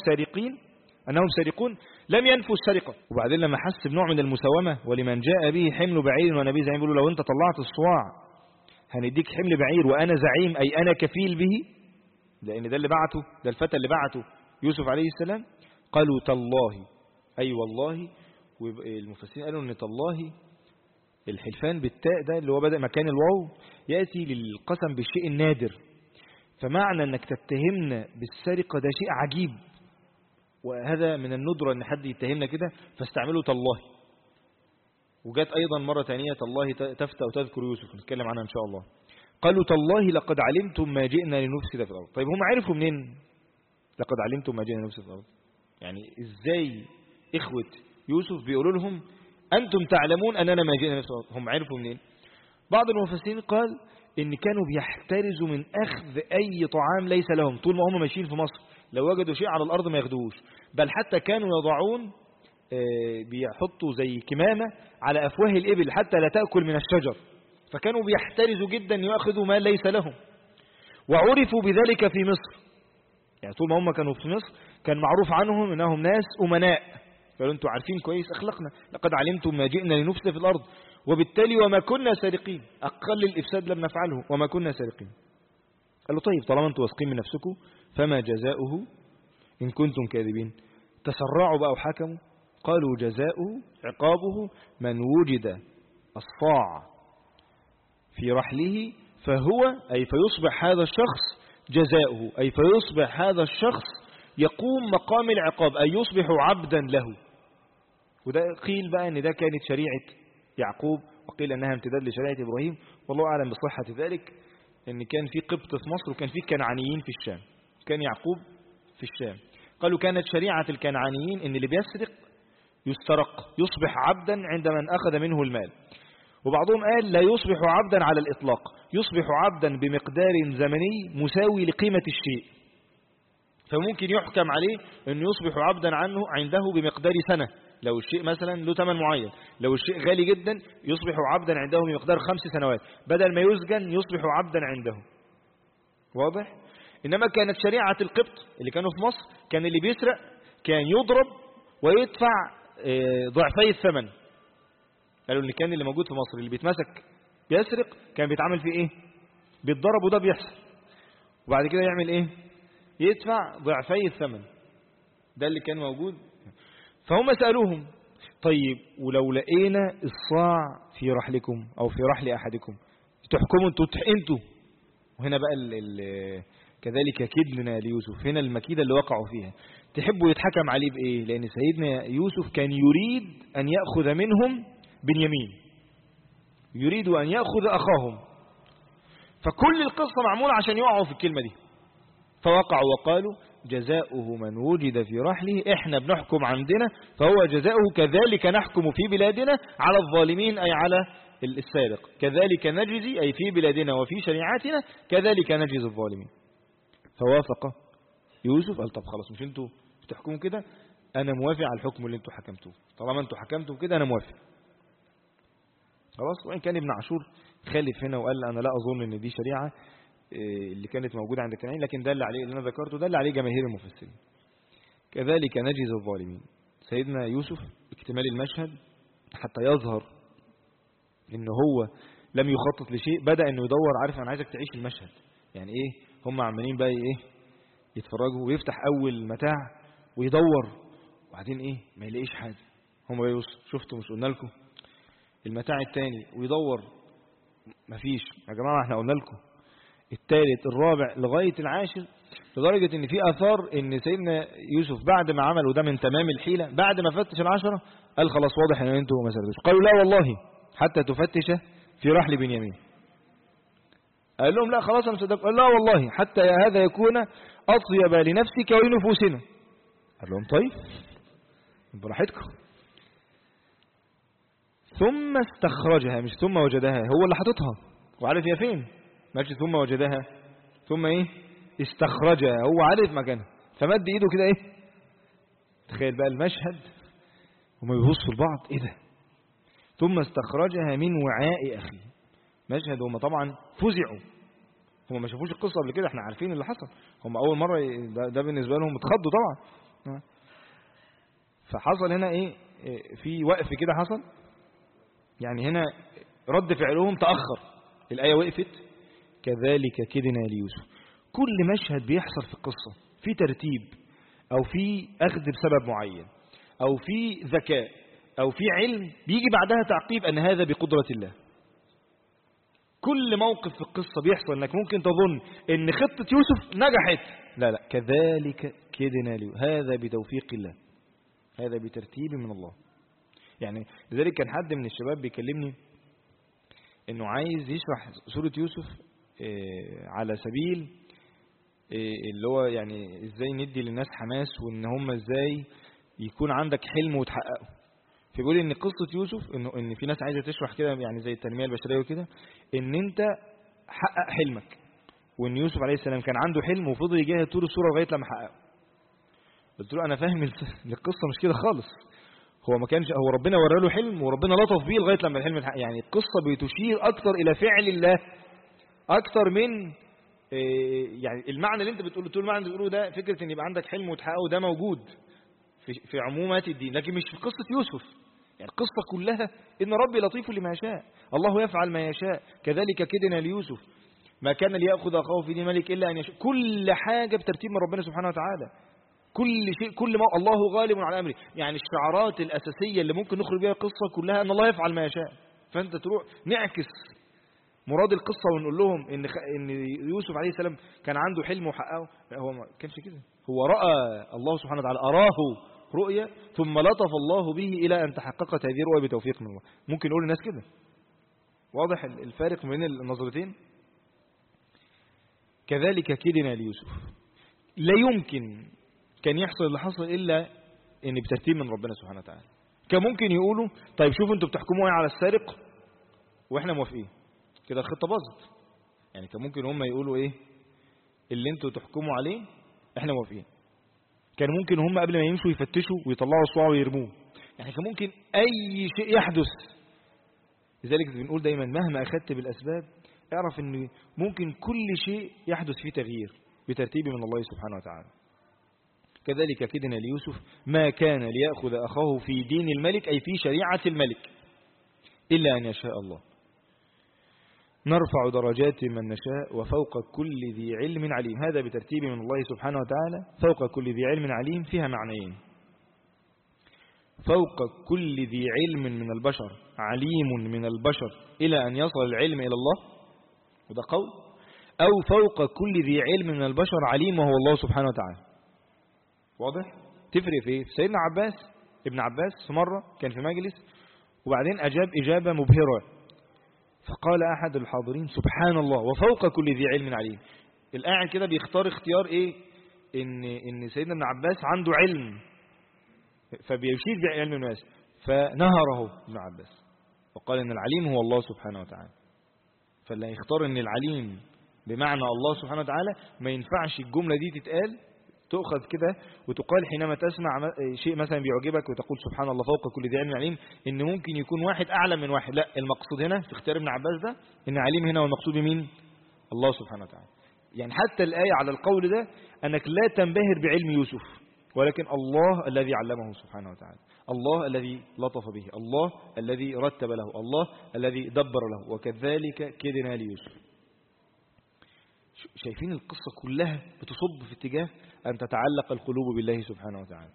سارقون لم ينفوا السرقة. وبعدين لما حس بنوع من المساومة، ولمن جاء به حمل بعير ونبي زعيم، بيقولوا لو أنت طلعت الصواع هنديك حمل بعير وأنا زعيم، أي أنا كفيل به، لأن ده اللي بعته، ده الفتى اللي بعته يوسف عليه السلام. قالوا تالله، أي والله. والمفسرين قالوا أن تالله الحلفان بالتاء ده اللي هو بدأ مكان الواو يأتي للقسم بالشيء النادر، فمعنى أنك تتهمنا بالسرقة ده شيء عجيب، وهذا من الندرة أن حد يتهمنا كده، فاستعملوا تالله. وجات أيضا مرة ثانية تالله تفتى وتذكر يوسف، نتكلم عنها إن شاء الله. قالوا تالله لقد علمتم ما جئنا لنفسد في الأرض. طيب هم عرفوا منين لقد علمتم ما جئنا لنفسد في الأرض؟ يعني إزاي إخوة يوسف بيقولوا لهم أنتم تعلمون أننا ما جئنا لنفسد في الأرض؟ هم عرفوا منين؟ بعض المفسرين قال إن كانوا بيحترزوا من أخذ أي طعام ليس لهم طول ما هم ماشيين في مصر، لو وجدوا شيء على الأرض ما ياخدوهوش، بل حتى كانوا يضعون بيحطوا زي كمامة على أفواه الإبل حتى لا تأكل من الشجر، فكانوا بيحترزوا جدا يأخذوا ما ليس لهم. وعرفوا بذلك في مصر، يعني طول ما هم كانوا في مصر كان معروف عنهم أنهم ناس أمناء، قالوا أنتم عارفين كويس أخلاقنا، لقد علمتم ما جئنا لنفسد في الأرض وبالتالي وما كنا سارقين، أقل الإفساد لم نفعله وما كنا سارقين. قالوا طيب طالما أنتم واثقين من نفسكم فما جزاؤه إن كنتم كاذبين؟ تسرعوا بقى وحكموا، قالوا جزاؤه عقابه من وجد الصاع في رحله فهو، أي فيصبح هذا الشخص جزاؤه، أي فيصبح هذا الشخص يقوم مقام العقاب، أي يصبح عبدا له. وده قيل بقى أن ده كانت شريعة يعقوب، وقيل أنها امتداد لشريعة إبراهيم، والله أعلم بصحة ذلك، أن كان في قبط في مصر وكان في كنعانيين في الشام، كان يعقوب في الشام. قالوا كانت شريعة الكنعانيين أن اللي بيسرق يسترق، يصبح عبدا عند من أخذ منه المال. وبعضهم قال لا يصبح عبدا على الإطلاق، يصبح عبدا بمقدار زمني مساوي لقيمة الشيء، فممكن يحكم عليه أن يصبح عبدا عنده بمقدار سنة، لو الشيء مثلا له ثمن معين، لو الشيء غالي جدا يصبح عبدا عنده بمقدار 5 سنوات، بدل ما يسجن يصبح عبدا عنده. واضح؟ إنما كانت شريعة القبط اللي كانوا في مصر، كان اللي بيسرق كان يضرب ويدفع ضعفي الثمن. قالوا اللي كان اللي موجود في مصر اللي بيتمسك بيسرق كان بيتعامل فيه ايه؟ بيتضرب، وده بيحصل، وبعد كده يعمل ايه؟ يدفع ضعفي الثمن. ده اللي كان موجود. فهم سألوهم طيب ولو لقينا الصاع في رحلكم او في رحل احدكم تحكموا انتوا. وهنا بقى كذلك كدنا ليوسف، هنا المكيدة اللي وقعوا فيها. تحبوا يتحكم عليه بايه؟ لان سيدنا يوسف كان يريد ان يأخذ منهم بنيامين، يريد ان يأخذ اخاهم، فكل القصة معمولة عشان يقعوا في الكلمة دي، فوقعوا وقالوا جزاؤه من وجد في رحله، احنا بنحكم عندنا فهو جزاؤه، كذلك نحكم في بلادنا على الظالمين أي على السارق، كذلك نجزي أي في بلادنا وفي شريعتنا كذلك نجزي الظالمين. فوافق يوسف، قال طب خلاص مش انتوا بتحكموا كده، انا موافق على الحكم اللي انتوا حكمتوه، طالما انتوا حكمتوا كده انا موافق. خلاص. وإن كان ابن عاشور خالف هنا وقال انا لا اظن ان دي شريعة اللي كانت موجودة عند الكنعانيين، لكن دل عليه اللي انا ذكرته، دل عليه جماهير المفسرين. كذلك نجزي الظالمين. سيدنا يوسف اكتمال المشهد حتى يظهر ان هو لم يخطط لشيء، بدأ انه يدور، عارف انا عايزك تعيش المشهد يعني ايه، هم عمالين بقى ايه يتفرجوا، ويفتح اول متاع ويدور، وبعدين ايه ما يلاقيش حاجة، هم بقى شفتوا مش قلنا لكم المتاع الثاني، ويدور مفيش، يا جماعة احنا قلنا لكم، الثالث الرابع لغاية العاشر، لدرجة ان في اثار ان سيدنا يوسف بعد ما عملوا ده من تمام الحيلة، بعد ما فتش العشرة قال خلاص واضح ان انتوا ما سردوش. قالوا لا والله حتى تفتش في رحل بنيامين. قال لهم لا خلاص انا صدق. قال لا والله حتى هذا يكون اطيب لنفسك ولنفوسنا. قال لهم طيب براحتكم. ثم استخرجها، مش ثم وجدها، هو اللي حاططها وعارف هي فين، ماشي ثم وجدها، ثم ايه استخرجها، هو عارف مكانها، فمد ايده كده ايه، تخيل بقى المشهد هما بيبصوا لبعض ايه ده، ثم استخرجها من وعاء اخيه. مشهد هما طبعا فزعوا، هم ما شافوش القصة قبل كده، احنا عارفين اللي حصل، هم أول مرة ده بالنسبة لهم اتخضوا طبعا. فحصل هنا ايه، في وقف كده حصل، يعني هنا رد فعلهم تأخر. الآية وقفت كذلك كدنا ليوسف. كل مشهد بيحصل في القصة في ترتيب، أو في أخذ بسبب معين، أو في ذكاء، أو في علم، بيجي بعدها تعقيب أن هذا بقدرة الله. كل موقف في القصة بيحصل أنك ممكن تظن أن خطة يوسف نجحت، لا كذلك كدنا ليوسف، هذا بتوفيق الله، هذا بترتيب من الله. يعني لذلك كان حد من الشباب بيكلمني أنه عايز يشرح سورة يوسف على سبيل اللي هو يعني ازاي ندي للناس حماس، وان هم ازاي يكون عندك حلم وتحققه. فبيقول ان قصة يوسف ان في ناس عايزة تشرح كده يعني زي التنمية البشرية وكده، ان انت حقق حلمك، وان يوسف عليه السلام كان عنده حلم وفضل يجاهد طول السورة لغاية لما حققه. قلت له انا فاهم القصة مش كده خالص، هو ما كانش، هو ربنا ورى له حلم وربنا لطف بيه لغاية لما الحلم اتحقق. يعني القصة بتشير اكتر الى فعل الله اكتر من يعني المعنى اللي انت بتقوله. طول المعنى اللي بتقوله ده فكرة ان يبقى عندك حلم وتحققه، ده موجود في عمومات الدين، لكن مش في قصة يوسف. يعني القصة كلها ان ربي لطيف لما يشاء، الله يفعل ما يشاء، كذلك كدنا ليوسف ما كان ليأخذ أخاه في دين ملك إلا أن يشاء. كل حاجة بترتيب من ربنا سبحانه وتعالى، كل شيء، كل ما الله غالب على أمره. يعني الشعارات الأساسية اللي ممكن نخرج بها القصة كلها أن الله يفعل ما يشاء. فأنت تروح نعكس مراد القصة ونقول لهم إن يوسف عليه السلام كان عنده حلم وحققه، لا هو ما كانش كده. هو رأى الله سبحانه وتعالى أراه رؤية ثم لطف الله به إلى أن تحققت هذه الرؤية بتوفيق من الله. ممكن نقول للناس كده. واضح الفارق بين النظرتين؟ كذلك كدنا ليوسف. لا يمكن كان يحصل اللي حصل إلا إن بترتيب من ربنا سبحانه وتعالى. كان ممكن يقولوا طيب شوفوا انتوا بتحكموا على السارق وإحنا موافقين، كده الخطة باظت. يعني كان ممكن هم يقولوا ايه اللي انتوا تحكموا عليه احنا موافقين. كان ممكن هم قبل ما يمشوا يفتشوا ويطلعوا الصواع ويرموه. يعني كان ممكن اي شيء يحدث. لذلك بنقول دايما مهما اخذت بالاسباب اعرف ان ممكن كل شيء يحدث فيه تغيير بترتيب من الله سبحانه وتعالى. كذلك كدنا ليوسف ما كان ليأخذ أخاه في دين الملك أي في شريعة الملك إلا أن يشاء الله. نرفع درجات من نشاء وفوق كل ذي علم عليم. هذا بترتيب من الله سبحانه وتعالى. فوق كل ذي علم عليم فيها معنيين: فوق كل ذي علم من البشر، عليم من البشر إلى أن يصل العلم إلى الله، وده قول. أو فوق كل ذي علم من البشر عليم وهو الله سبحانه وتعالى. واضح؟ تفرق في ايه؟ سيدنا عباس ابن عباس في مرة كان في مجلس وبعدين أجاب إجابة مبهرة، فقال أحد الحاضرين سبحان الله وفوق كل ذي علم عليم. القاعد كده بيختار اختيار ايه، ان سيدنا ابن عباس عنده علم فبيشير بعلم الناس، فنهره ابن عباس وقال ان العليم هو الله سبحانه وتعالى. فاللي يختار ان العليم بمعنى الله سبحانه وتعالى ما ينفعش الجملة دي تتقال تؤخذ كده وتقال حينما تسمع شيء مثلا بيعجبك وتقول سبحان الله فوق كل ذي علم عليم، ان ممكن يكون واحد اعلم من واحد. لا، المقصود هنا في اختيار ابن عباس ده ان عليم هنا والمقصود بمين؟ الله سبحانه وتعالى. يعني حتى الآية على القول ده انك لا تنبهر بعلم يوسف، ولكن الله الذي علمه سبحانه وتعالى، الله الذي لطف به، الله الذي رتب له، الله الذي دبر له. وكذلك كدنا ليوسف. شايفين القصة كلها بتصب في اتجاه أن تتعلق القلوب بالله سبحانه وتعالى.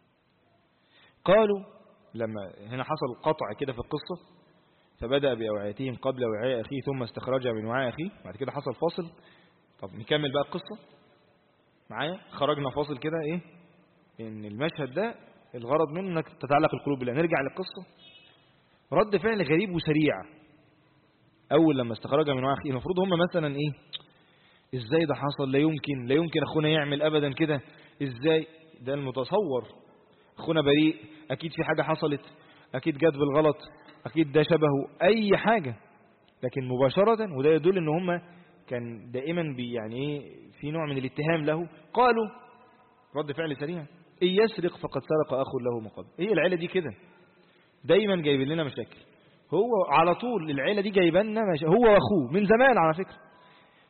قالوا لما هنا حصل قطع كده في القصة، فبدأ بأوعيتهم قبل وعاء أخيه ثم استخرجها من وعاء أخيه، بعد كده حصل فاصل. طب نكمل بقى القصة معايا. خرجنا فاصل كده ايه، ان المشهد ده الغرض منه انك تتعلق القلوب بالله. نرجع للقصة. رد فعل غريب وسريع. اول لما استخرجها من وعاء أخيه، المفروض هم مثلا ايه، ازاي ده حصل، لا يمكن اخونا يعمل ابدا كده، ازاي ده المتصور، اخونا بريء، اكيد في حاجة حصلت، اكيد جت بالغلط، اكيد ده شبهه اي حاجة. لكن مباشرة، وده يدل ان هم كان دائما يعني ايه في نوع من الاتهام له، قالوا رد فعل سريع: ان يسرق فقد سرق اخ له من قبل. ايه العيله دي كده دايما جايبين لنا مشاكل، هو على طول العيله دي جايبه لنا هو واخوه من زمان على فكرة.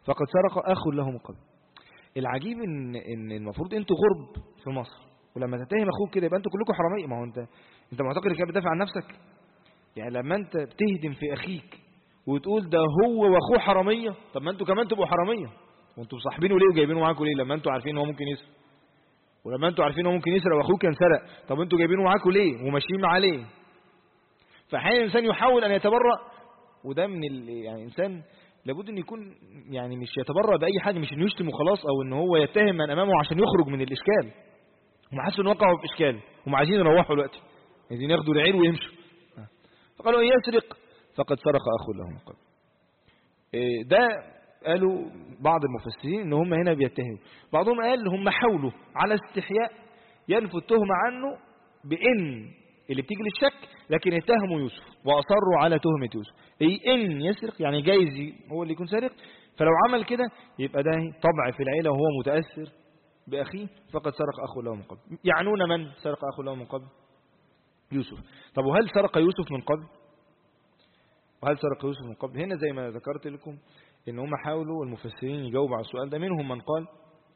فقد سرق أخ له من قبل. العجيب إن المفروض أنتوا غرب في مصر، ولما تتهم أخوك كده يبقى أنتوا كلكم حرامية. ما هو أنت معتقد كده بتدافع عن نفسك؟ يعني لما أنت بتهدم في أخيك وتقول ده هو وأخوه حرامية، طب ما أنتوا كمان تبقوا حرامية، وأنتوا صاحبينه ليه وجايبينه معاكم ليه لما أنتوا عارفين إن هو ممكن يسرق؟ ولما أنتوا عارفين إن هو ممكن يسرق وأخوه كان سرق، طب أنتوا جايبينه معاكم ليه وماشيين معاه ليه؟ فأحيانا الإنسان يحاول أن يتبرأ، وده يعني إنسان لابد أن يكون يعني مش يتبرأ بأي حاجة، مش إنه يشتم وخلاص، أو إن هو يتهم من أمامه عشان يخرج من الإشكال. هم حسوا إن وقعوا في إشكال، هم عايزين يروحوا دلوقتي، عايزين ياخدوا العين ويمشوا. فقالوا إن يسرق فقد سرق أخ له من قبل. ده قالوا بعض المفسرين إن هم هنا بيتهموا، بعضهم قال هم حاولوا على استحياء ينفوا التهمة عنه بإن اللي بتيجي للشك، لكن اتهموا يوسف وأصروا على تهمة يوسف، أي إن يسرق يعني جايز هو اللي يكون سارق. فلو عمل كده يبقى ده طبع في العيلة وهو متأثر بأخيه، فقد سرق أخو له من قبل. يعنون من سرق أخو له من قبل؟ يوسف. طب وهل سرق يوسف من قبل؟ وهل سرق يوسف من قبل؟ هنا زي ما ذكرت لكم إن هم حاولوا المفسرين يجاوبوا على السؤال ده. منهم من قال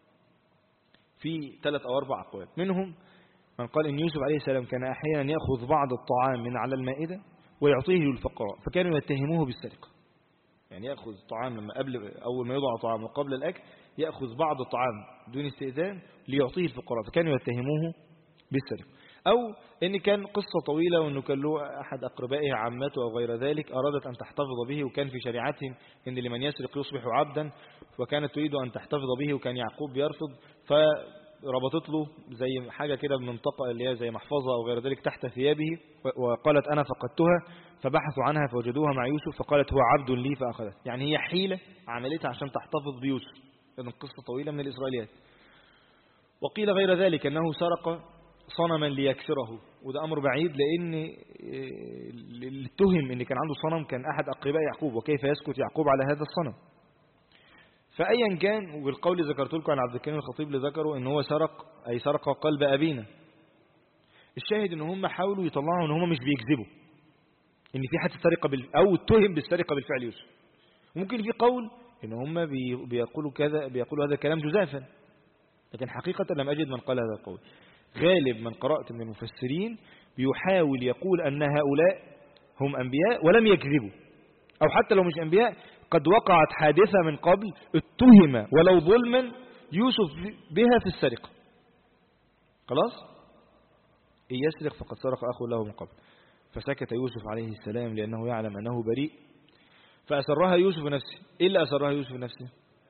في 3 أو 4 أقوال. منهم من قال إن يوسف عليه السلام كان أحيانا يأخذ بعض الطعام من على المائدة ويعطيه للفقراء، فكانوا يتهموه بالسرقة. يعني يأخذ طعام لما أول ما يضع طعام وقبل الأكل يأخذ بعض الطعام دون استئذان ليعطيه الفقراء، فكانوا يتهموه بالسرقة. أو إن كان قصة طويلة وإنه كان له أحد أقربائه عمته أو غير ذلك أرادت أن تحتفظ به، وكان في شريعتهم إن لمن يسرق يصبح عبدا، فكانت تريد أن تحتفظ به وكان يعقوب بيرفض، فربطت له زي حاجة كده بمنطقة اللي هي زي محفظة أو غير ذلك تحت ثيابه، وقالت أنا فقدتها، فبحثوا عنها فوجدوها مع يوسف، فقالت هو عبد لي فأخذت. يعني هي حيلة عملتها عشان تحتفظ بيوسف. إذن قصة طويلة من الإسرائيليات. وقيل غير ذلك أنه سرق صنما ليكسره، وده أمر بعيد، لأن التهم أن كان عنده صنم كان أحد أقرباء يعقوب، وكيف يسكت يعقوب على هذا الصنم. فأيا كان، وبالقول ذكرت لكم عن عبد الكريم الخطيب اللي ذكروا أن هو سرق، أي سرق قلب أبينا. الشاهد أن هم حاولوا يطلعوا أن هم مش بيكذبوا، أن في حد سرق أو اتهم بالسرقة بالفعل يوسف. ممكن في قول أن هم بيقولوا هذا كلام جزافا، لكن حقيقة لم أجد من قال هذا القول. غالب من قرأت من المفسرين بيحاول يقول أن هؤلاء هم أنبياء ولم يكذبوا، أو حتى لو مش أنبياء قد وقعت حادثة من قبل اتهم ولو ظلما يوسف بها في السرقة. خلاص؟ إن يسرق فقد سرق أخو له من قبل. فسكت يوسف عليه السلام لأنه يعلم أنه بريء، فأسرها يوسف نفسه. إيه اللي أسرها يوسف نفسه؟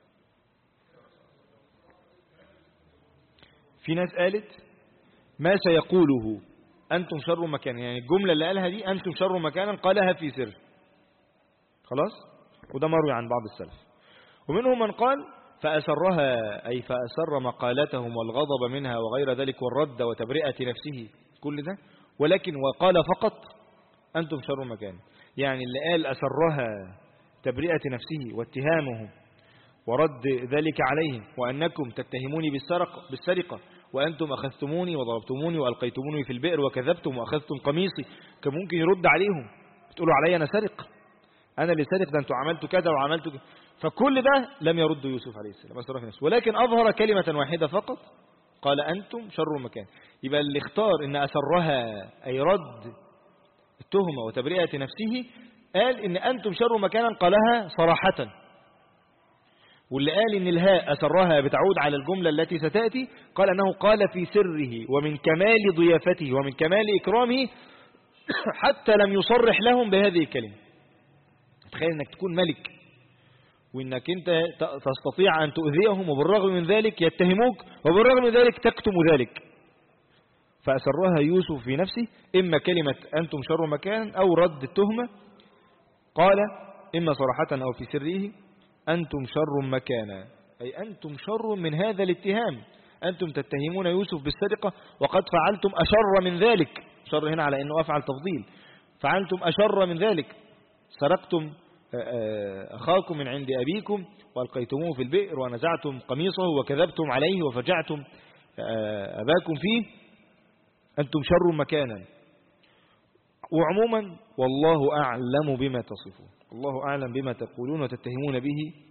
في ناس قالت ما سيقوله أنتم شر مكانا، يعني الجملة اللي قالها دي أنتم شر مكانا قالها في سر. خلاص؟ وده مروي عن بعض السلف. ومنهم من قال فأسرها، أي فأسر مقالتهم والغضب منها وغير ذلك والرد وتبرئة نفسه، كل ده، ولكن وقال فقط أنتم شر مكان. يعني اللي قال أسرها تبرئة نفسه واتهامهم ورد ذلك عليهم، وأنكم تتهموني بالسرقة وأنتم أخذتموني وضربتموني وألقيتموني في البئر وكذبتم وأخذتم قميصي، كان ممكن يرد عليهم تقولوا علي أنا سرق، أنا اللي سرق، ده أنتم عملتوا كذا وعملتوا كذا. فكل ده لم يرد يوسف عليه السلام أسرها في نفسه، ولكن أظهر كلمة واحدة فقط، قال أنتم شر مكان. يبقى اللي اختار إن أسرها أي رد التهمة وتبرئة نفسه قال إن أنتم شر مكانا قالها صراحة. واللي قال إن الهاء أسرها بتعود على الجملة التي ستأتي قال أنه قال في سره ومن كمال ضيافته ومن كمال إكرامه حتى لم يصرح لهم بهذه الكلمة. تخيل أنك تكون ملك وأنك أنت تستطيع أن تؤذيهم وبالرغم من ذلك يتهموك وبالرغم من ذلك تكتم ذلك. فأسرها يوسف في نفسه، إما كلمة أنتم شر مكان أو رد التهمة، قال إما صراحة أو في سره أنتم شر مكانا، أي أنتم شر من هذا الاتهام، أنتم تتهمون يوسف بالسرقة وقد فعلتم أشر من ذلك. شر هنا على أنه أفعل تفضيل، فعلتم أشر من ذلك، سرقتم أخاكم من عند أبيكم وألقيتموه في البئر ونزعتم قميصه وكذبتم عليه وفجعتم أباكم فيه، أنتم شر مكانا. وعموما والله أعلم بما تصفون، الله أعلم بما تقولون وتتهمون به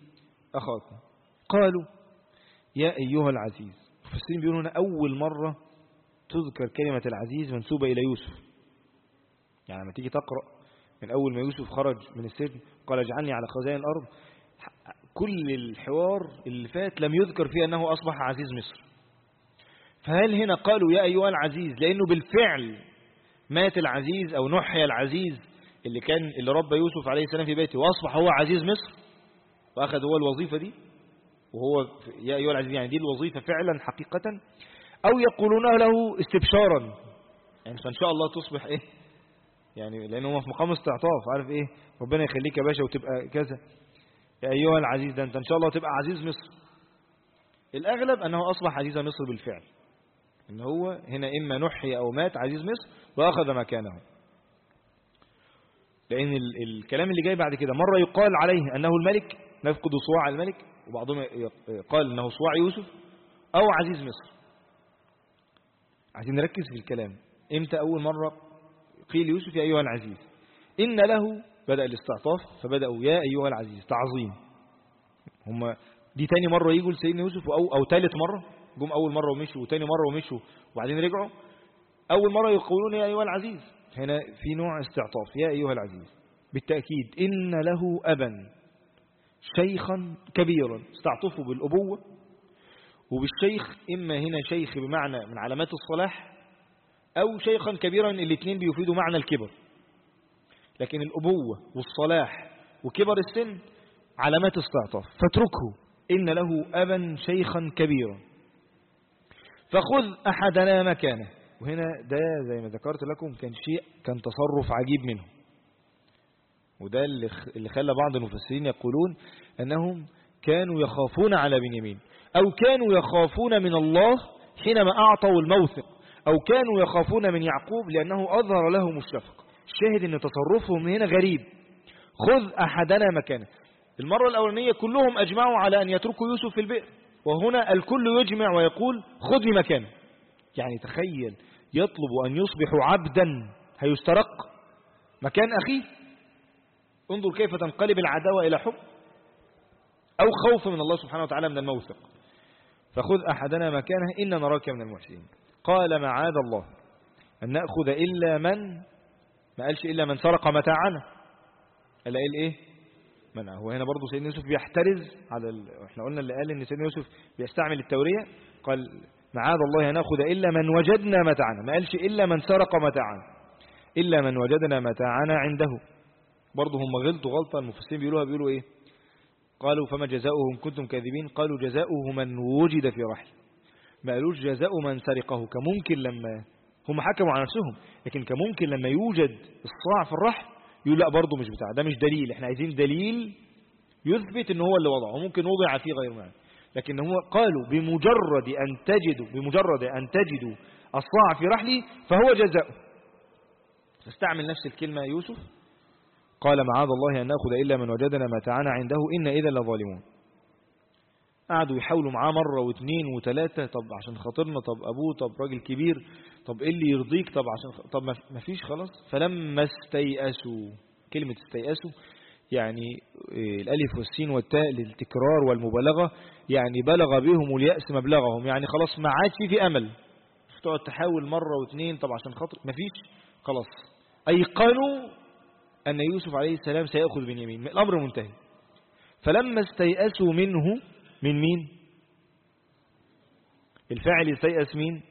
أخاكم. قالوا يا أيها العزيز. المفسرين بيقولون هنا أول مرة تذكر كلمة العزيز منسوبة إلى يوسف. يعني لما تيجي تقرأ من أول ما يوسف خرج من السجن قال اجعلني على خزائن الأرض، كل الحوار اللي فات لم يذكر فيه أنه أصبح عزيز مصر. فهل هنا قالوا يا أيها العزيز لأنه بالفعل مات العزيز أو نحي العزيز اللي ربى يوسف عليه السلام في بيته وأصبح هو عزيز مصر وأخذ هو الوظيفة دي، وهو يا أيها العزيز يعني دي الوظيفة فعلا حقيقة، أو يقولون له استبشارا، يعني فإن شاء الله تصبح إيه، يعني لأنه في مقام استعطاف، عارف إيه، ربنا يخليك يا باشا وتبقى كذا، يا أيها العزيز ده أنت إن شاء الله تبقى عزيز مصر. الأغلب أنه أصبح عزيز مصر بالفعل، إن هو هنا إما نحي أو مات عزيز مصر وأخذ مكانه. لأن الكلام اللي جاي بعد كده مرة يقال عليه أنه الملك، نفقد صواع الملك، وبعضهم قال أنه صواع يوسف أو عزيز مصر. عايزين نركز في الكلام. إمتى أول مرة قيل يوسف يا أيها العزيز؟ إن له بدأ الاستعطاف فبدأوا يا أيها العزيز تعظيم. هم دي تاني مرة يجوا لسيدنا يوسف أو ثالث مرة، جم أول مرة ومشوا وتاني مرة ومشوا وبعدين رجعوا. أول مرة يقولون يا أيها العزيز، هنا في نوع استعطاف يا أيها العزيز بالتأكيد. إن له أبا شيخا كبيرا، استعطفوا بالأبوة وبالشيخ، إما هنا شيخ بمعنى من علامات الصلاح أو شيخا كبيرا، الاثنين بيفيدوا معنى الكبر، لكن الأبوة والصلاح وكبر السن علامات استعطاف. فاتركه إن له أبا شيخا كبيرا فخذ أحدنا مكانه. وهنا ده زي ما ذكرت لكم كان تصرف عجيب منه، وده اللي خلى بعض المفسرين يقولون أنهم كانوا يخافون على بنيامين، أو كانوا يخافون من الله حينما أعطوا الموثق، أو كانوا يخافون من يعقوب لأنه أظهر لهم الشفقة. الشاهد أن تصرفهم هنا غريب. خذ أحدنا مكانه. المرة الأولانية كلهم أجمعوا على أن يتركوا يوسف في البئر، وهنا الكل يجمع ويقول خذ مكانه. يعني تخيل يطلب أن يصبح عبدا هيسترق مكان أخيه. انظر كيف تنقلب العداوة إلى حب أو خوف من الله سبحانه وتعالى من الموثق. فخذ أحدنا مكانه إن نراك من المحسنين. قال معاذ الله أن نأخذ إلا من، ما قالش إلا من سرق متاعنا، قال إيه من. هو هنا برضو سيدنا يوسف بيحترز على احنا قلنا اللي قال ان سيدنا يوسف بيستعمل التورية، قال معاذ الله أن نأخذ إلا من وجدنا متاعنا، ما قالش إلا من سرق متاعنا، إلا من وجدنا متاعنا عنده. برضو هم غلطوا غلطة المفسرين بيقولوا إيه، قالوا فما جزاؤه إن كنتم كاذبين، قالوا جزاؤه من وجد في رحل، ما قالوش جزاء من سرقه. كممكن لما هم حكموا على نفسهم، لكن كممكن لما يوجد الصاع في الرحل يقول لا برضه مش بتاع، ده مش دليل، احنا عايزين دليل يثبت ان هو اللي وضعه، وممكن وضع فيه غير معنى. لكن هو قالوا بمجرد أن تجدوا الصاع في رحلي فهو جزاؤه. فاستعمل نفس الكلمة يوسف، قال معاذ الله أن نأخذ إلا من وجدنا متاعنا عنده إن إذا لظالمون. قعدوا يحاولوا معاه مرة واثنين وثلاثة، طب عشان خاطرنا، طب أبوه، طب راجل كبير، طب إيه اللي يرضيك، طب عشان طب ما فيش خلاص. فلما استيأسوا، كلمة استيأسوا يعني الألف والسين والتاء للتكرار والمبالغة، يعني بلغ بهم اليأس مبلغهم، يعني خلاص ما عادش في أمل، تقعد تحاول مرة واثنين طب عشان خاطر ما فيش خلاص. أيقنوا أن يوسف عليه السلام سيأخذ بنيامين، الأمر منتهي. فلما استيأسوا منه، من مين؟ الفاعل يستيأس مين؟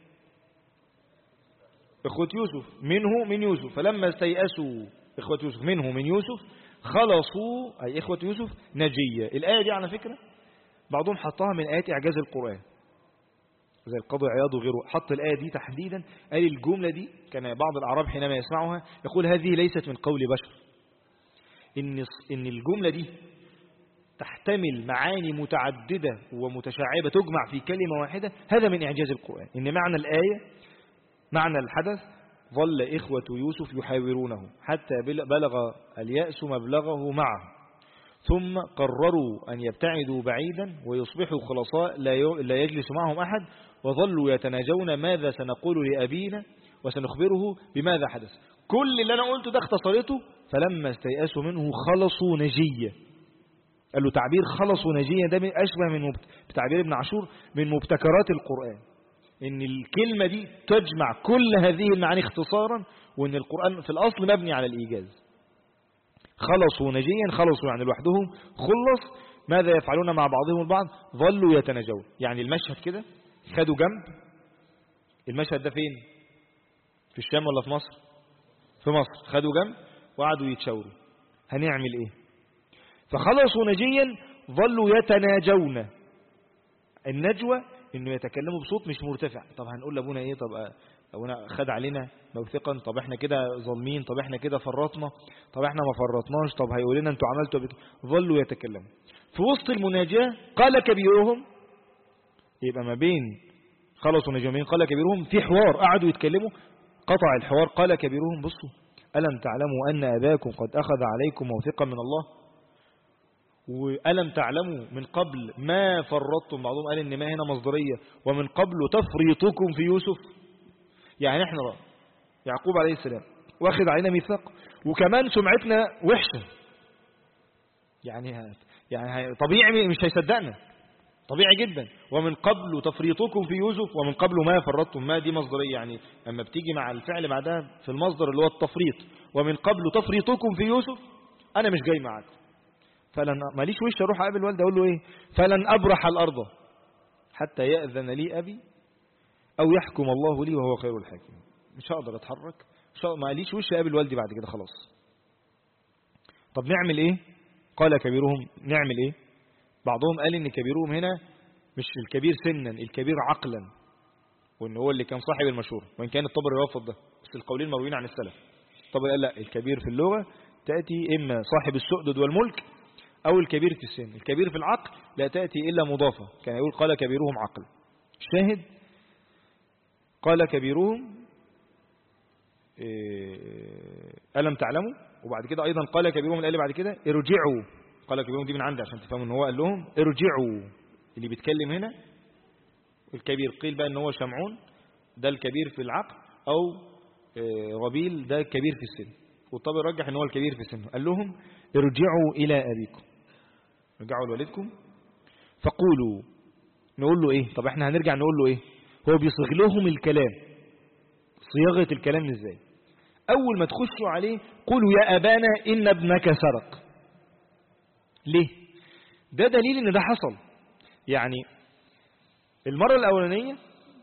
إخوة يوسف، منه من يوسف. فلما استيأسوا إخوة يوسف منه من يوسف خلصوا، أي إخوة يوسف، نجية. الآية دي على فكرة بعضهم حطها من آيات إعجاز القرآن، زي القاضي عياض وغيره، حط الآية دي تحديدا، قال الجملة دي كان بعض الأعراب حينما يسمعها يقول هذه ليست من قول بشر، إن الجملة دي تحتمل معاني متعددة ومتشعبة تجمع في كلمة واحدة، هذا من إعجاز القرآن. إن معنى الآية، معنى الحدث، ظل إخوة يوسف يحاورونه حتى بلغ اليأس مبلغه معه، ثم قرروا أن يبتعدوا بعيدا ويصبحوا خلصاء لا يجلس معهم أحد، وظلوا يتناجون ماذا سنقول لأبينا وسنخبره بماذا حدث. كل اللي أنا قلته ده اختصرته. فلما استيأسوا منه خلصوا نجية، قال له تعبير خلصوا نجيا ده أشبه من بتعبير ابن عاشور من مبتكرات القرآن، إن الكلمة دي تجمع كل هذه المعاني اختصارا، وإن القرآن في الأصل مبني على الإيجاز. خلصوا نجيا، خلصوا يعني لوحدهم، خلص. ماذا يفعلون مع بعضهم البعض؟ ظلوا يتناجون. يعني المشهد كده خدوا جنب. المشهد ده فين؟ في الشام ولا في مصر؟ في مصر. خدوا جنب وقعدوا يتشاوروا هنعمل ايه. فخلصوا نجيا ظلوا يتناجون. النجوى انه يتكلموا بصوت مش مرتفع. طب هنقول لابونا ايه؟ طب ابونا خد علينا موثقا، طب احنا كده ظالمين، طب احنا كده فرطنا، طب احنا ما فرطناش، طب هيقول لنا انتوا عملتوا ظلوا يتكلموا. في وسط المناجاة قال كبيرهم، يبقى ما بين خلصوا نجيا قال كبيرهم في حوار قعدوا يتكلموا، قطع الحوار. قال كبيرهم بصوا ألم تعلموا أن أباكم قد أخذ عليكم موثقا من الله، وألم تعلموا من قبل ما فرطتم. بعضهم قال إن ما هنا مصدرية، ومن قبل تفريطكم في يوسف. يعني احنا يعقوب عليه السلام واخد علينا ميثاق، وكمان سمعتنا وحشة. يعني طبيعي مش هيصدقنا، طبيعي جدا. ومن قبل تفريطكم في يوسف، ومن قبل ما فرطتم. ما دي مصدرية، يعني أما بتيجي مع الفعل بعدها في المصدر اللي هو التفريط. ومن قبل تفريطكم في يوسف أنا مش جاي معاكم. ماليش وش أروح أقابل والدي أقول له إيه؟ فلن أبرح الأرض حتى يأذن لي أبي أو يحكم الله لي وهو خير الحاكمين. مش هقدر أتحرك، ماليش وش أقابل والدي بعد كده خلاص. طب نعمل إيه؟ قال كبيرهم نعمل إيه؟ بعضهم قال إن كبيرهم هنا مش الكبير سنا، الكبير عقلا، وإن هو اللي كان صاحب المشورة، وإن كان الطبري يرفض ده، بس القولين مرويين عن السلف. الطبري قال لا، الكبير في اللغة تأتي إما صاحب السؤدد والملك أو الكبير في السن. الكبير في العقل لا تأتي إلا مضافة، كان يقول قال كبيرهم عقل. شاهد قال كبيرهم ألم تعلموا، وبعد كده أيضا قال كبيرهم اللي بعد كده ارجعوا. قال كبيرهم دي من عندي عشان تفهموا ان هو قال لهم ارجعوا. اللي بيتكلم هنا الكبير، قيل بقى ان هو شمعون ده الكبير في العقل، او ربيل ده الكبير في السن، والطبري رجح ان هو الكبير في السن. قال لهم ارجعوا الى ابيكم، ارجعوا لوالدكم فقولوا. نقول له ايه؟ طب احنا هنرجع نقول له ايه؟ هو بيصيغ لهم الكلام. صياغه الكلام ازاي؟ اول ما تخشوا عليه قولوا يا ابانا ان ابنك سرق. ليه؟ ده دليل ان ده حصل. يعني المرة الأولانية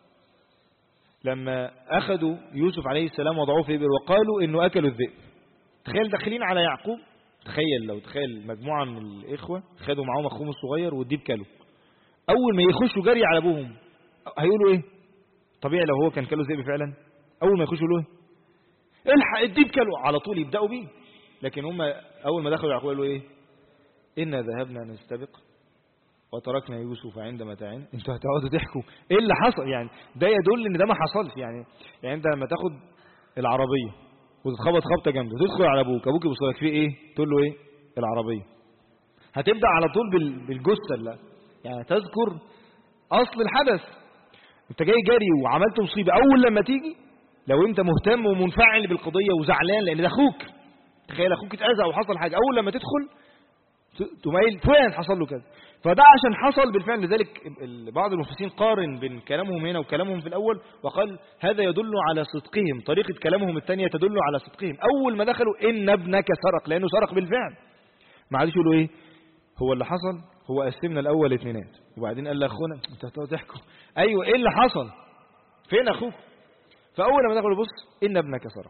لما أخذوا يوسف عليه السلام وضعوه في إبر وقالوا إنه أكلوا الذئب. تخيل داخلين على يعقوب، تخيل مجموعة من الإخوة خدوا معهم أخوهم الصغير والديب كلوا. أول ما يخشوا جري على أبوهم هيقولوا إيه؟ طبيعي لو هو كان كلوا ذئب فعلا، أول ما يخشوا يقولوا إيه؟ الحق الديب كلوا، على طول يبدأوا بيه. لكن هم أول ما دخلوا يعقوب قالوا إيه؟ إنا ذهبنا نستبق وتركنا يوسف عند متاعنا. انتوا هتقعدوا تحكوا ايه اللي حصل؟ يعني ده يدل ان ده ما حصلش. يعني انت لما تاخد العربيه وتتخبط خبطه جامده وتدخل على ابوك يبص لك فيه ايه؟ تقول له ايه؟ العربيه. هتبدا على طول بالجثه. لا يعني تذكر اصل الحدث. انت جاي جري وعملت مصيبه، اول لما تيجي لو انت مهتم ومنفعل بالقضيه وزعلان لان ده اخوك، تخيل اخوك اتاذى وحصل حاجه، اول لما تدخل تميل فلان حصل له كذا. فده عشان حصل بالفعل. لذلك بعض المفسرين قارن بين كلامهم هنا وكلامهم في الأول وقال هذا يدل على صدقهم. طريقة كلامهم الثانية تدل على صدقهم. أول ما دخلوا إن ابنك سرق، لأنه سرق بالفعل. ما عادش يقولوا إيه هو اللي حصل، هو قسمنا الأول اثنينات وبعدين قال لأخونا انتوا هتقعدوا تحكوا أيوه إيه اللي حصل، فين أخوك. فأول ما دخلوا بص إن ابنك سرق،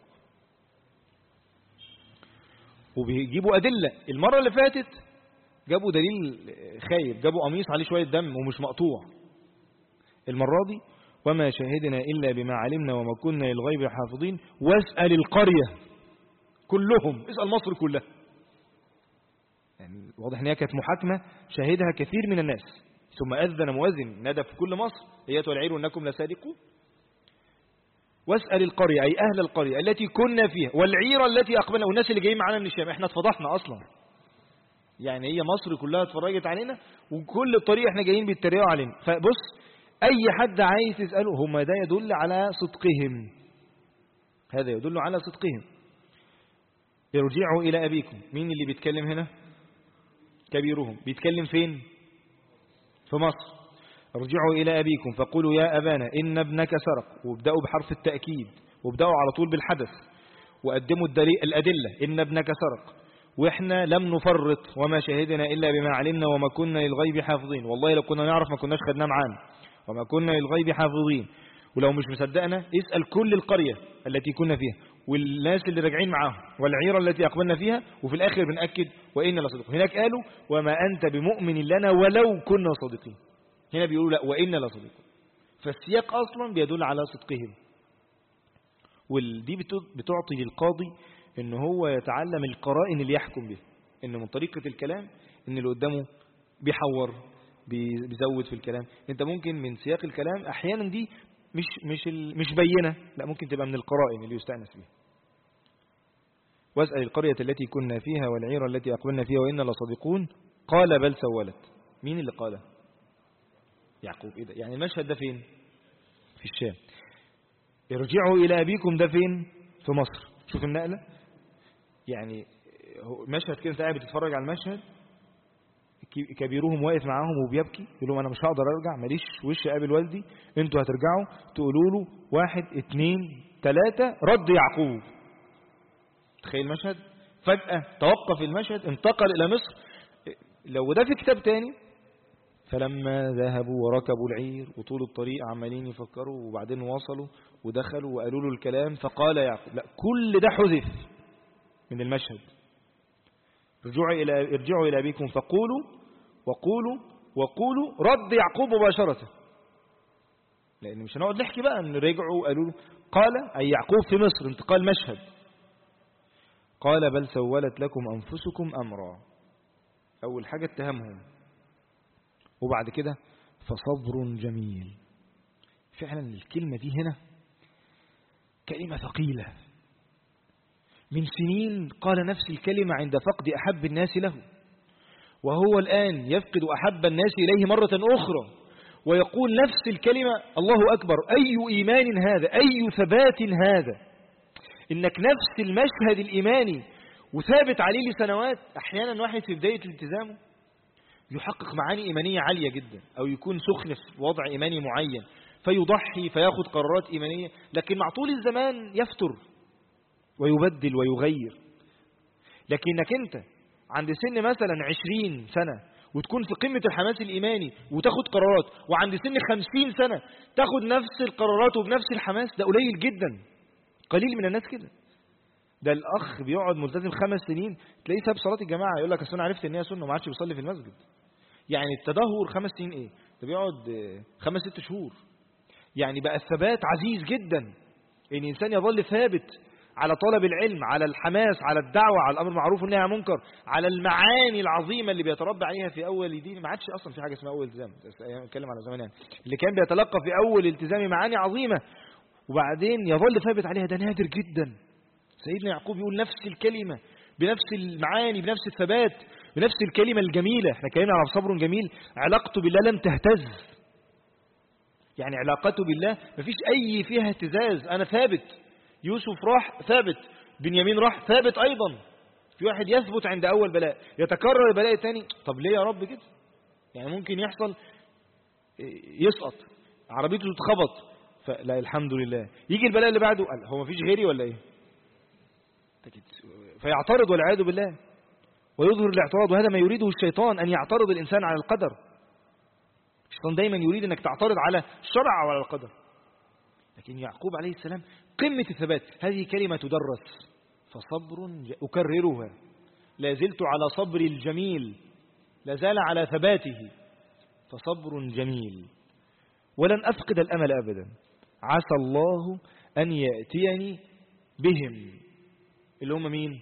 وبيجيبوا أدلة. المرة اللي فاتت جابوا دليل خايب، جابوا قميص عليه شوية دم ومش مقطوع. المرة دي وما شاهدنا إلا بما علمنا وما كنا للغيب حافظين واسأل القرية كلهم، اسأل مصر كلها. يعني واضح ان هي كانت محاكمة شاهدها كثير من الناس. ثم أذن مؤذن نادى في كل مصر ايتها العير انكم لصادقون. واسأل القرية أي أهل القرية التي كنا فيها والعيرة التي أقبلنا، والناس اللي جايين معانا من الشام. احنا اتفضحنا أصلا، يعني هي مصر كلها اتفرجت علينا وكل الطريق احنا جايين بيتريقوا علينا. فبص اي حد عايز تسأله هم ده يدل على صدقهم، هذا يدل على صدقهم. ارجعوا الى ابيكم. مين اللي بيتكلم هنا؟ كبيرهم بيتكلم فين؟ في مصر. ارجعوا إلى أبيكم فقولوا يا أبانا إن ابنك سرق، وابدأوا بحرف التأكيد، وابدأوا على طول بالحدث، وقدموا الأدلة إن ابنك سرق، وإحنا لم نفرط وما شهدنا إلا بما علمنا وما كنا للغيب حافظين. والله لو كنا نعرف ما كناش خدناه معانا، وما كنا للغيب حافظين. ولو مش مصدقنا اسأل كل القرية التي كنا فيها والناس اللي راجعين معاهم والعيرة التي أقبلنا فيها، وفي الآخر بنأكد وإنا لصادقون. هناك قالوا وما أنت بمؤمن لنا ولو كنا صادقين، هنا بيقولوا لا وإنا لصادقون. فالسياق أصلا بيدل على صدقهم. ودي بتعطي للقاضي إن هو يتعلم القرائن اللي يحكم بها، إن من طريقة الكلام إن اللي قدامه بيحور بيزود في الكلام. انت ممكن من سياق الكلام احيانا دي مش بينه، لا ممكن تبقى من القرائن اللي يستأنس بها. واسأل القرية التي كنا فيها والعير التي أقبلنا فيها وإنا لصادقون قال بل سولت. مين اللي قال؟ يعقوب. إيه ده؟ يعني المشهد ده فين؟ في الشام. ارجعوا إلى أبيكم ده فين؟ في مصر. شوف النقلة، يعني مشهد كده انت قاعد بتتفرج على المشهد، كبيرهم واقف معاهم وبيبكي يقول لهم انا مش هقدر ارجع، ماليش وش اقابل والدي، انتوا هترجعوا تقولوا له 1 2 3 رد يعقوب. تخيل المشهد، فجأة توقف المشهد انتقل الى مصر. لو ده في كتاب تاني فلما ذهبوا وركبوا العير وطول الطريق عمالين يفكروا وبعدين وصلوا ودخلوا وقالوا له الكلام فقال يعقوب، لا كل ده حذف من المشهد. ارجعوا إلى أبيكم فقولوا وقولوا رد يعقوب مباشرة، لأن مش هنقعد نحكي بقى ان رجعوا قالوا له. قال أي يعقوب في مصر، انتقال مشهد. قال بل سولت لكم أنفسكم أمرا. أول حاجة اتهمهم، وبعد كده فصبر جميل. فعلا الكلمة دي هنا كلمة ثقيلة. من سنين قال نفس الكلمة عند فقد أحب الناس له، وهو الآن يفقد أحب الناس إليه مرة أخرى ويقول نفس الكلمة. الله أكبر، أي إيمان هذا، أي ثبات هذا، إنك نفس المشهد الإيماني وثابت عليه لسنوات. أحيانا واحد في بداية الالتزامه يحقق معاني إيمانية عالية جدا، أو يكون سخن في وضع إيماني معين فيضحي فياخذ قرارات إيمانية، لكن مع طول الزمان يفتر ويبدل ويغير. لكنك أنت عند سن مثلا 20 سنة وتكون في قمة الحماس الإيماني وتاخد قرارات، وعند سن 50 سنة تاخد نفس القرارات وبنفس الحماس، ده قليل جدا، قليل من الناس كده. ده الأخ بيقعد ملتزم 5 سنين تلاقيه ساب صلاة الجماعة، يقول لك أصل أنا عرفت إن هي سنة وما عادش بيصلي في المسجد. يعني التدهور 5 سنين إيه؟ ده بيقعد 5-6 شهور. يعني بقى الثبات عزيز جدا، إن إنسان يظل ثابت على طلب العلم، على الحماس، على الدعوة، على الأمر معروف والنهي عن المنكر، على المعاني العظيمة اللي بيتربى عليها في أول دين. ما عادش أصلا في حاجة اسمها أول التزام، أتكلم على زمان يعني. اللي كان بيتلقى في أول التزام معاني عظيمة وبعدين يظل ثابت عليها، ده نادر جدا. سيدنا يعقوب يقول نفس الكلمة بنفس المعاني بنفس الثبات بنفس الكلمة الجميلة. احنا كلمنا على صبر جميل، علاقته بالله لم تهتز. يعني علاقته بالله مفيش أي فيها اهتزاز، أنا ثابت. يوسف راح ثابت، بنيامين راح ثابت أيضا. في واحد يثبت عند أول بلاء، يتكرر البلاء الثاني، طب ليه يا رب كده؟ يعني ممكن يحصل يسقط، عربيته تتخبط، فلا الحمد لله. يجي البلاء اللي بعده، قال هو مفيش غيري ولا ايه؟ فيعترض والعياذ بالله ويظهر الاعتراض. وهذا ما يريده الشيطان، أن يعترض الإنسان على القدر. الشيطان دائما يريد أنك تعترض على الشرع وعلى القدر. لكن يعقوب عليه السلام قمة الثبات. هذه كلمة تدرس، فصبر أكررها، لا زلت على صبر الجميل، لا زال على ثباته، فصبر جميل ولن أفقد الأمل أبدا. عسى الله أن يأتيني بهم، اللي هم مين؟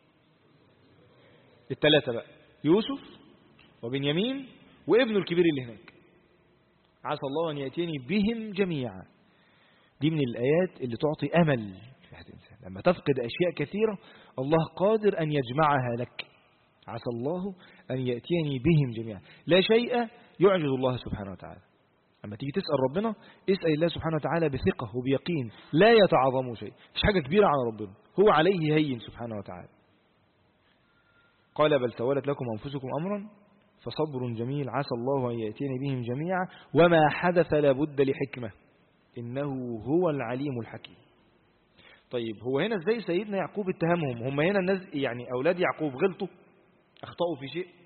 الثلاثة بقى، يوسف وبنيامين وابنه الكبير اللي هناك. عسى الله أن يأتيني بهم جميعا. دي من الآيات اللي تعطي أمل في حياة الإنسان. لما تفقد أشياء كثيرة الله قادر أن يجمعها لك. عسى الله أن يأتيني بهم جميعا. لا شيء يعجز الله سبحانه وتعالى. لما تيجي تسأل ربنا، اسأل الله سبحانه وتعالى بثقة وبيقين، لا يتعظم شيء. مش حاجة كبيرة على ربنا، هو عليه هين سبحانه وتعالى. قال بل سولت لكم أنفسكم أمرا فصبر جميل عسى الله أن يأتيني بهم جميعا وما حدث لابد لحكمة إنه هو العليم الحكيم. طيب هو هنا ازاي سيدنا يعقوب اتهمهم؟ هم هنا الناس يعني أولاد يعقوب غلطوا أخطأوا في شيء؟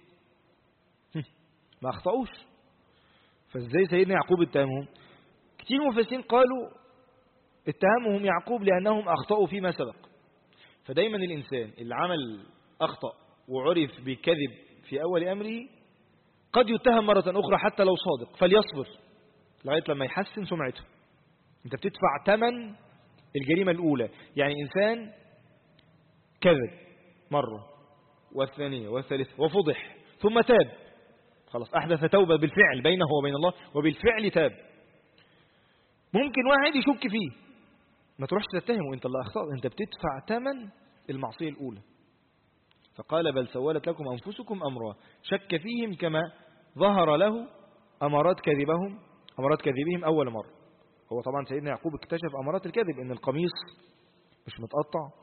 ما أخطأوش. فازاي سيدنا يعقوب اتهمهم؟ كتير مفسرين قالوا اتهمهم يعقوب لأنهم أخطأوا فيما سبق. فدايما الإنسان اللي عمل أخطأ وعرف بكذب في أول أمره قد يتهم مرة أخرى حتى لو صادق، فليصبر لغاية لما يحسن سمعته. أنت بتدفع ثمن الجريمة الأولى. يعني إنسان كذب مرة والثانية والثالثة وفضح ثم تاب، خلاص أحدث توبة بالفعل بينه وبين الله وبالفعل تاب. ممكن واحد يشك فيه، ما تروحش تتهمه أنت اللي أخطأت، أنت بتدفع ثمن المعصية الأولى. فقال بل سولت لكم أنفسكم أمرا، شك فيهم كما ظهر له أمارات كذبهم أول مرة. هو طبعا سيدنا يعقوب اكتشف أمارات الكذب، إن القميص مش متقطع،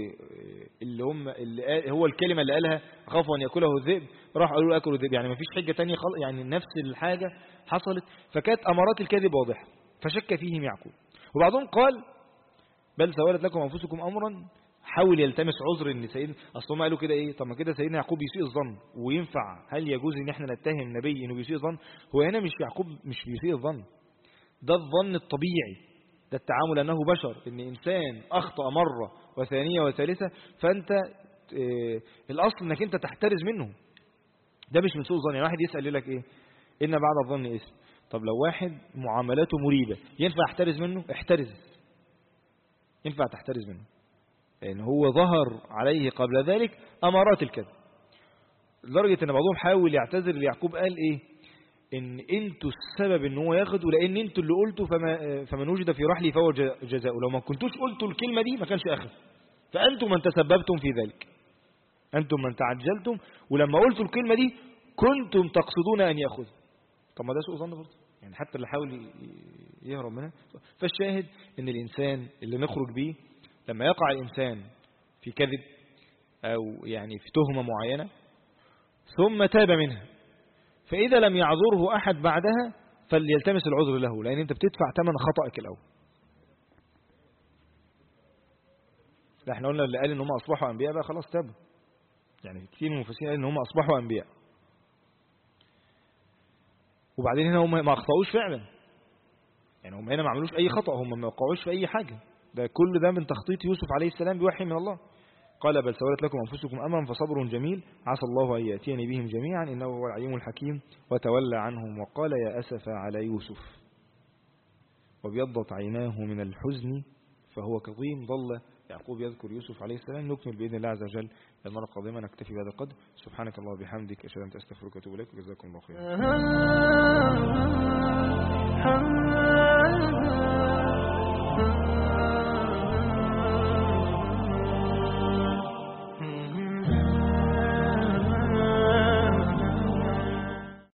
اللي هو الكلمة اللي قالها خافوا أن يأكله الذئب، راح قالوا له أكلوا الذئب، يعني ما فيش حاجة تانية يعني نفس الحاجة حصلت، فكانت أمارات الكذب واضحة، فشك فيهم يعقوب. وبعضهم قال بل سولت لكم أنفسكم أمرا، حاول يلتمس عذر ان سيدنا اصلا قالوا كده ايه، طب ما كده سيدنا يعقوب يسيء الظن، وينفع هل يجوز ان احنا نتهم نبي انه بيسيء الظن؟ هو هنا مش يعقوب مش بيسيء الظن، ده الظن الطبيعي، ده التعامل انه بشر، ان انسان اخطأ مرة وثانية وثالثة، فانت الاصل انك انت تحترز منه، ده مش من سوء الظن. يعني واحد يسأل يقول لك ايه، ان بعد الظن اسم. طب لو واحد معاملاته مريبة ينفع احترز منه؟ احترز، ينفع تحترز منه، لأن هو ظهر عليه قبل ذلك أمارات الكذب، لدرجة أن بعضهم حاول يعتذر ليعقوب، قال إيه، إن أنتوا السبب إن هو ياخده، لأن أنتوا اللي قلتوا فمن وجد في رحلي فهو جزاؤه، لو ما كنتوش قلتوا الكلمة دي ما كانش أخذ، فأنتم من تسببتم في ذلك، أنتم من تعجلتم، ولما قلتوا الكلمة دي كنتم تقصدون أن يأخذ. طب ما ده سوء ظن برضه، يعني حتى اللي حاول يهرب منها. فالشاهد إن الإنسان اللي نخرج بيه لما يقع الإنسان في كذب أو يعني في تهمة معينة ثم تاب منها، فإذا لم يعذره أحد بعدها فليلتمس العذر له، لأن أنت بتدفع ثمن خطأك الأول. لا احنا قلنا اللي قال إن هم أصبحوا أنبياء بقى خلاص تابوا، يعني كثير من المفسرين قال إن هم أصبحوا أنبياء، وبعدين هنا هم ما أخطأوش فعلا، يعني هم هنا ما عملوش أي خطأ، هم ما وقعوش في أي حاجة، ده كل ده من تخطيط يوسف عليه السلام بوحي من الله. قال بل سولت لكم أنفسكم أمرا فصبر جميل عسى الله أن يأتيني بهم جميعا إنه هو العليم الحكيم. وتولى عنهم وقال يا أسف على يوسف وابيضت عيناه من الحزن فهو كظيم. ضل يعقوب يذكر يوسف عليه السلام. نكمل بإذن الله عز وجل المرة القادمة، نكتفي بهذا القدر. سبحانك الله وبحمدك أشهد أن لا إله إلا أنت أستغفرك وأتوب إليك، وجزاكم الله خيرا.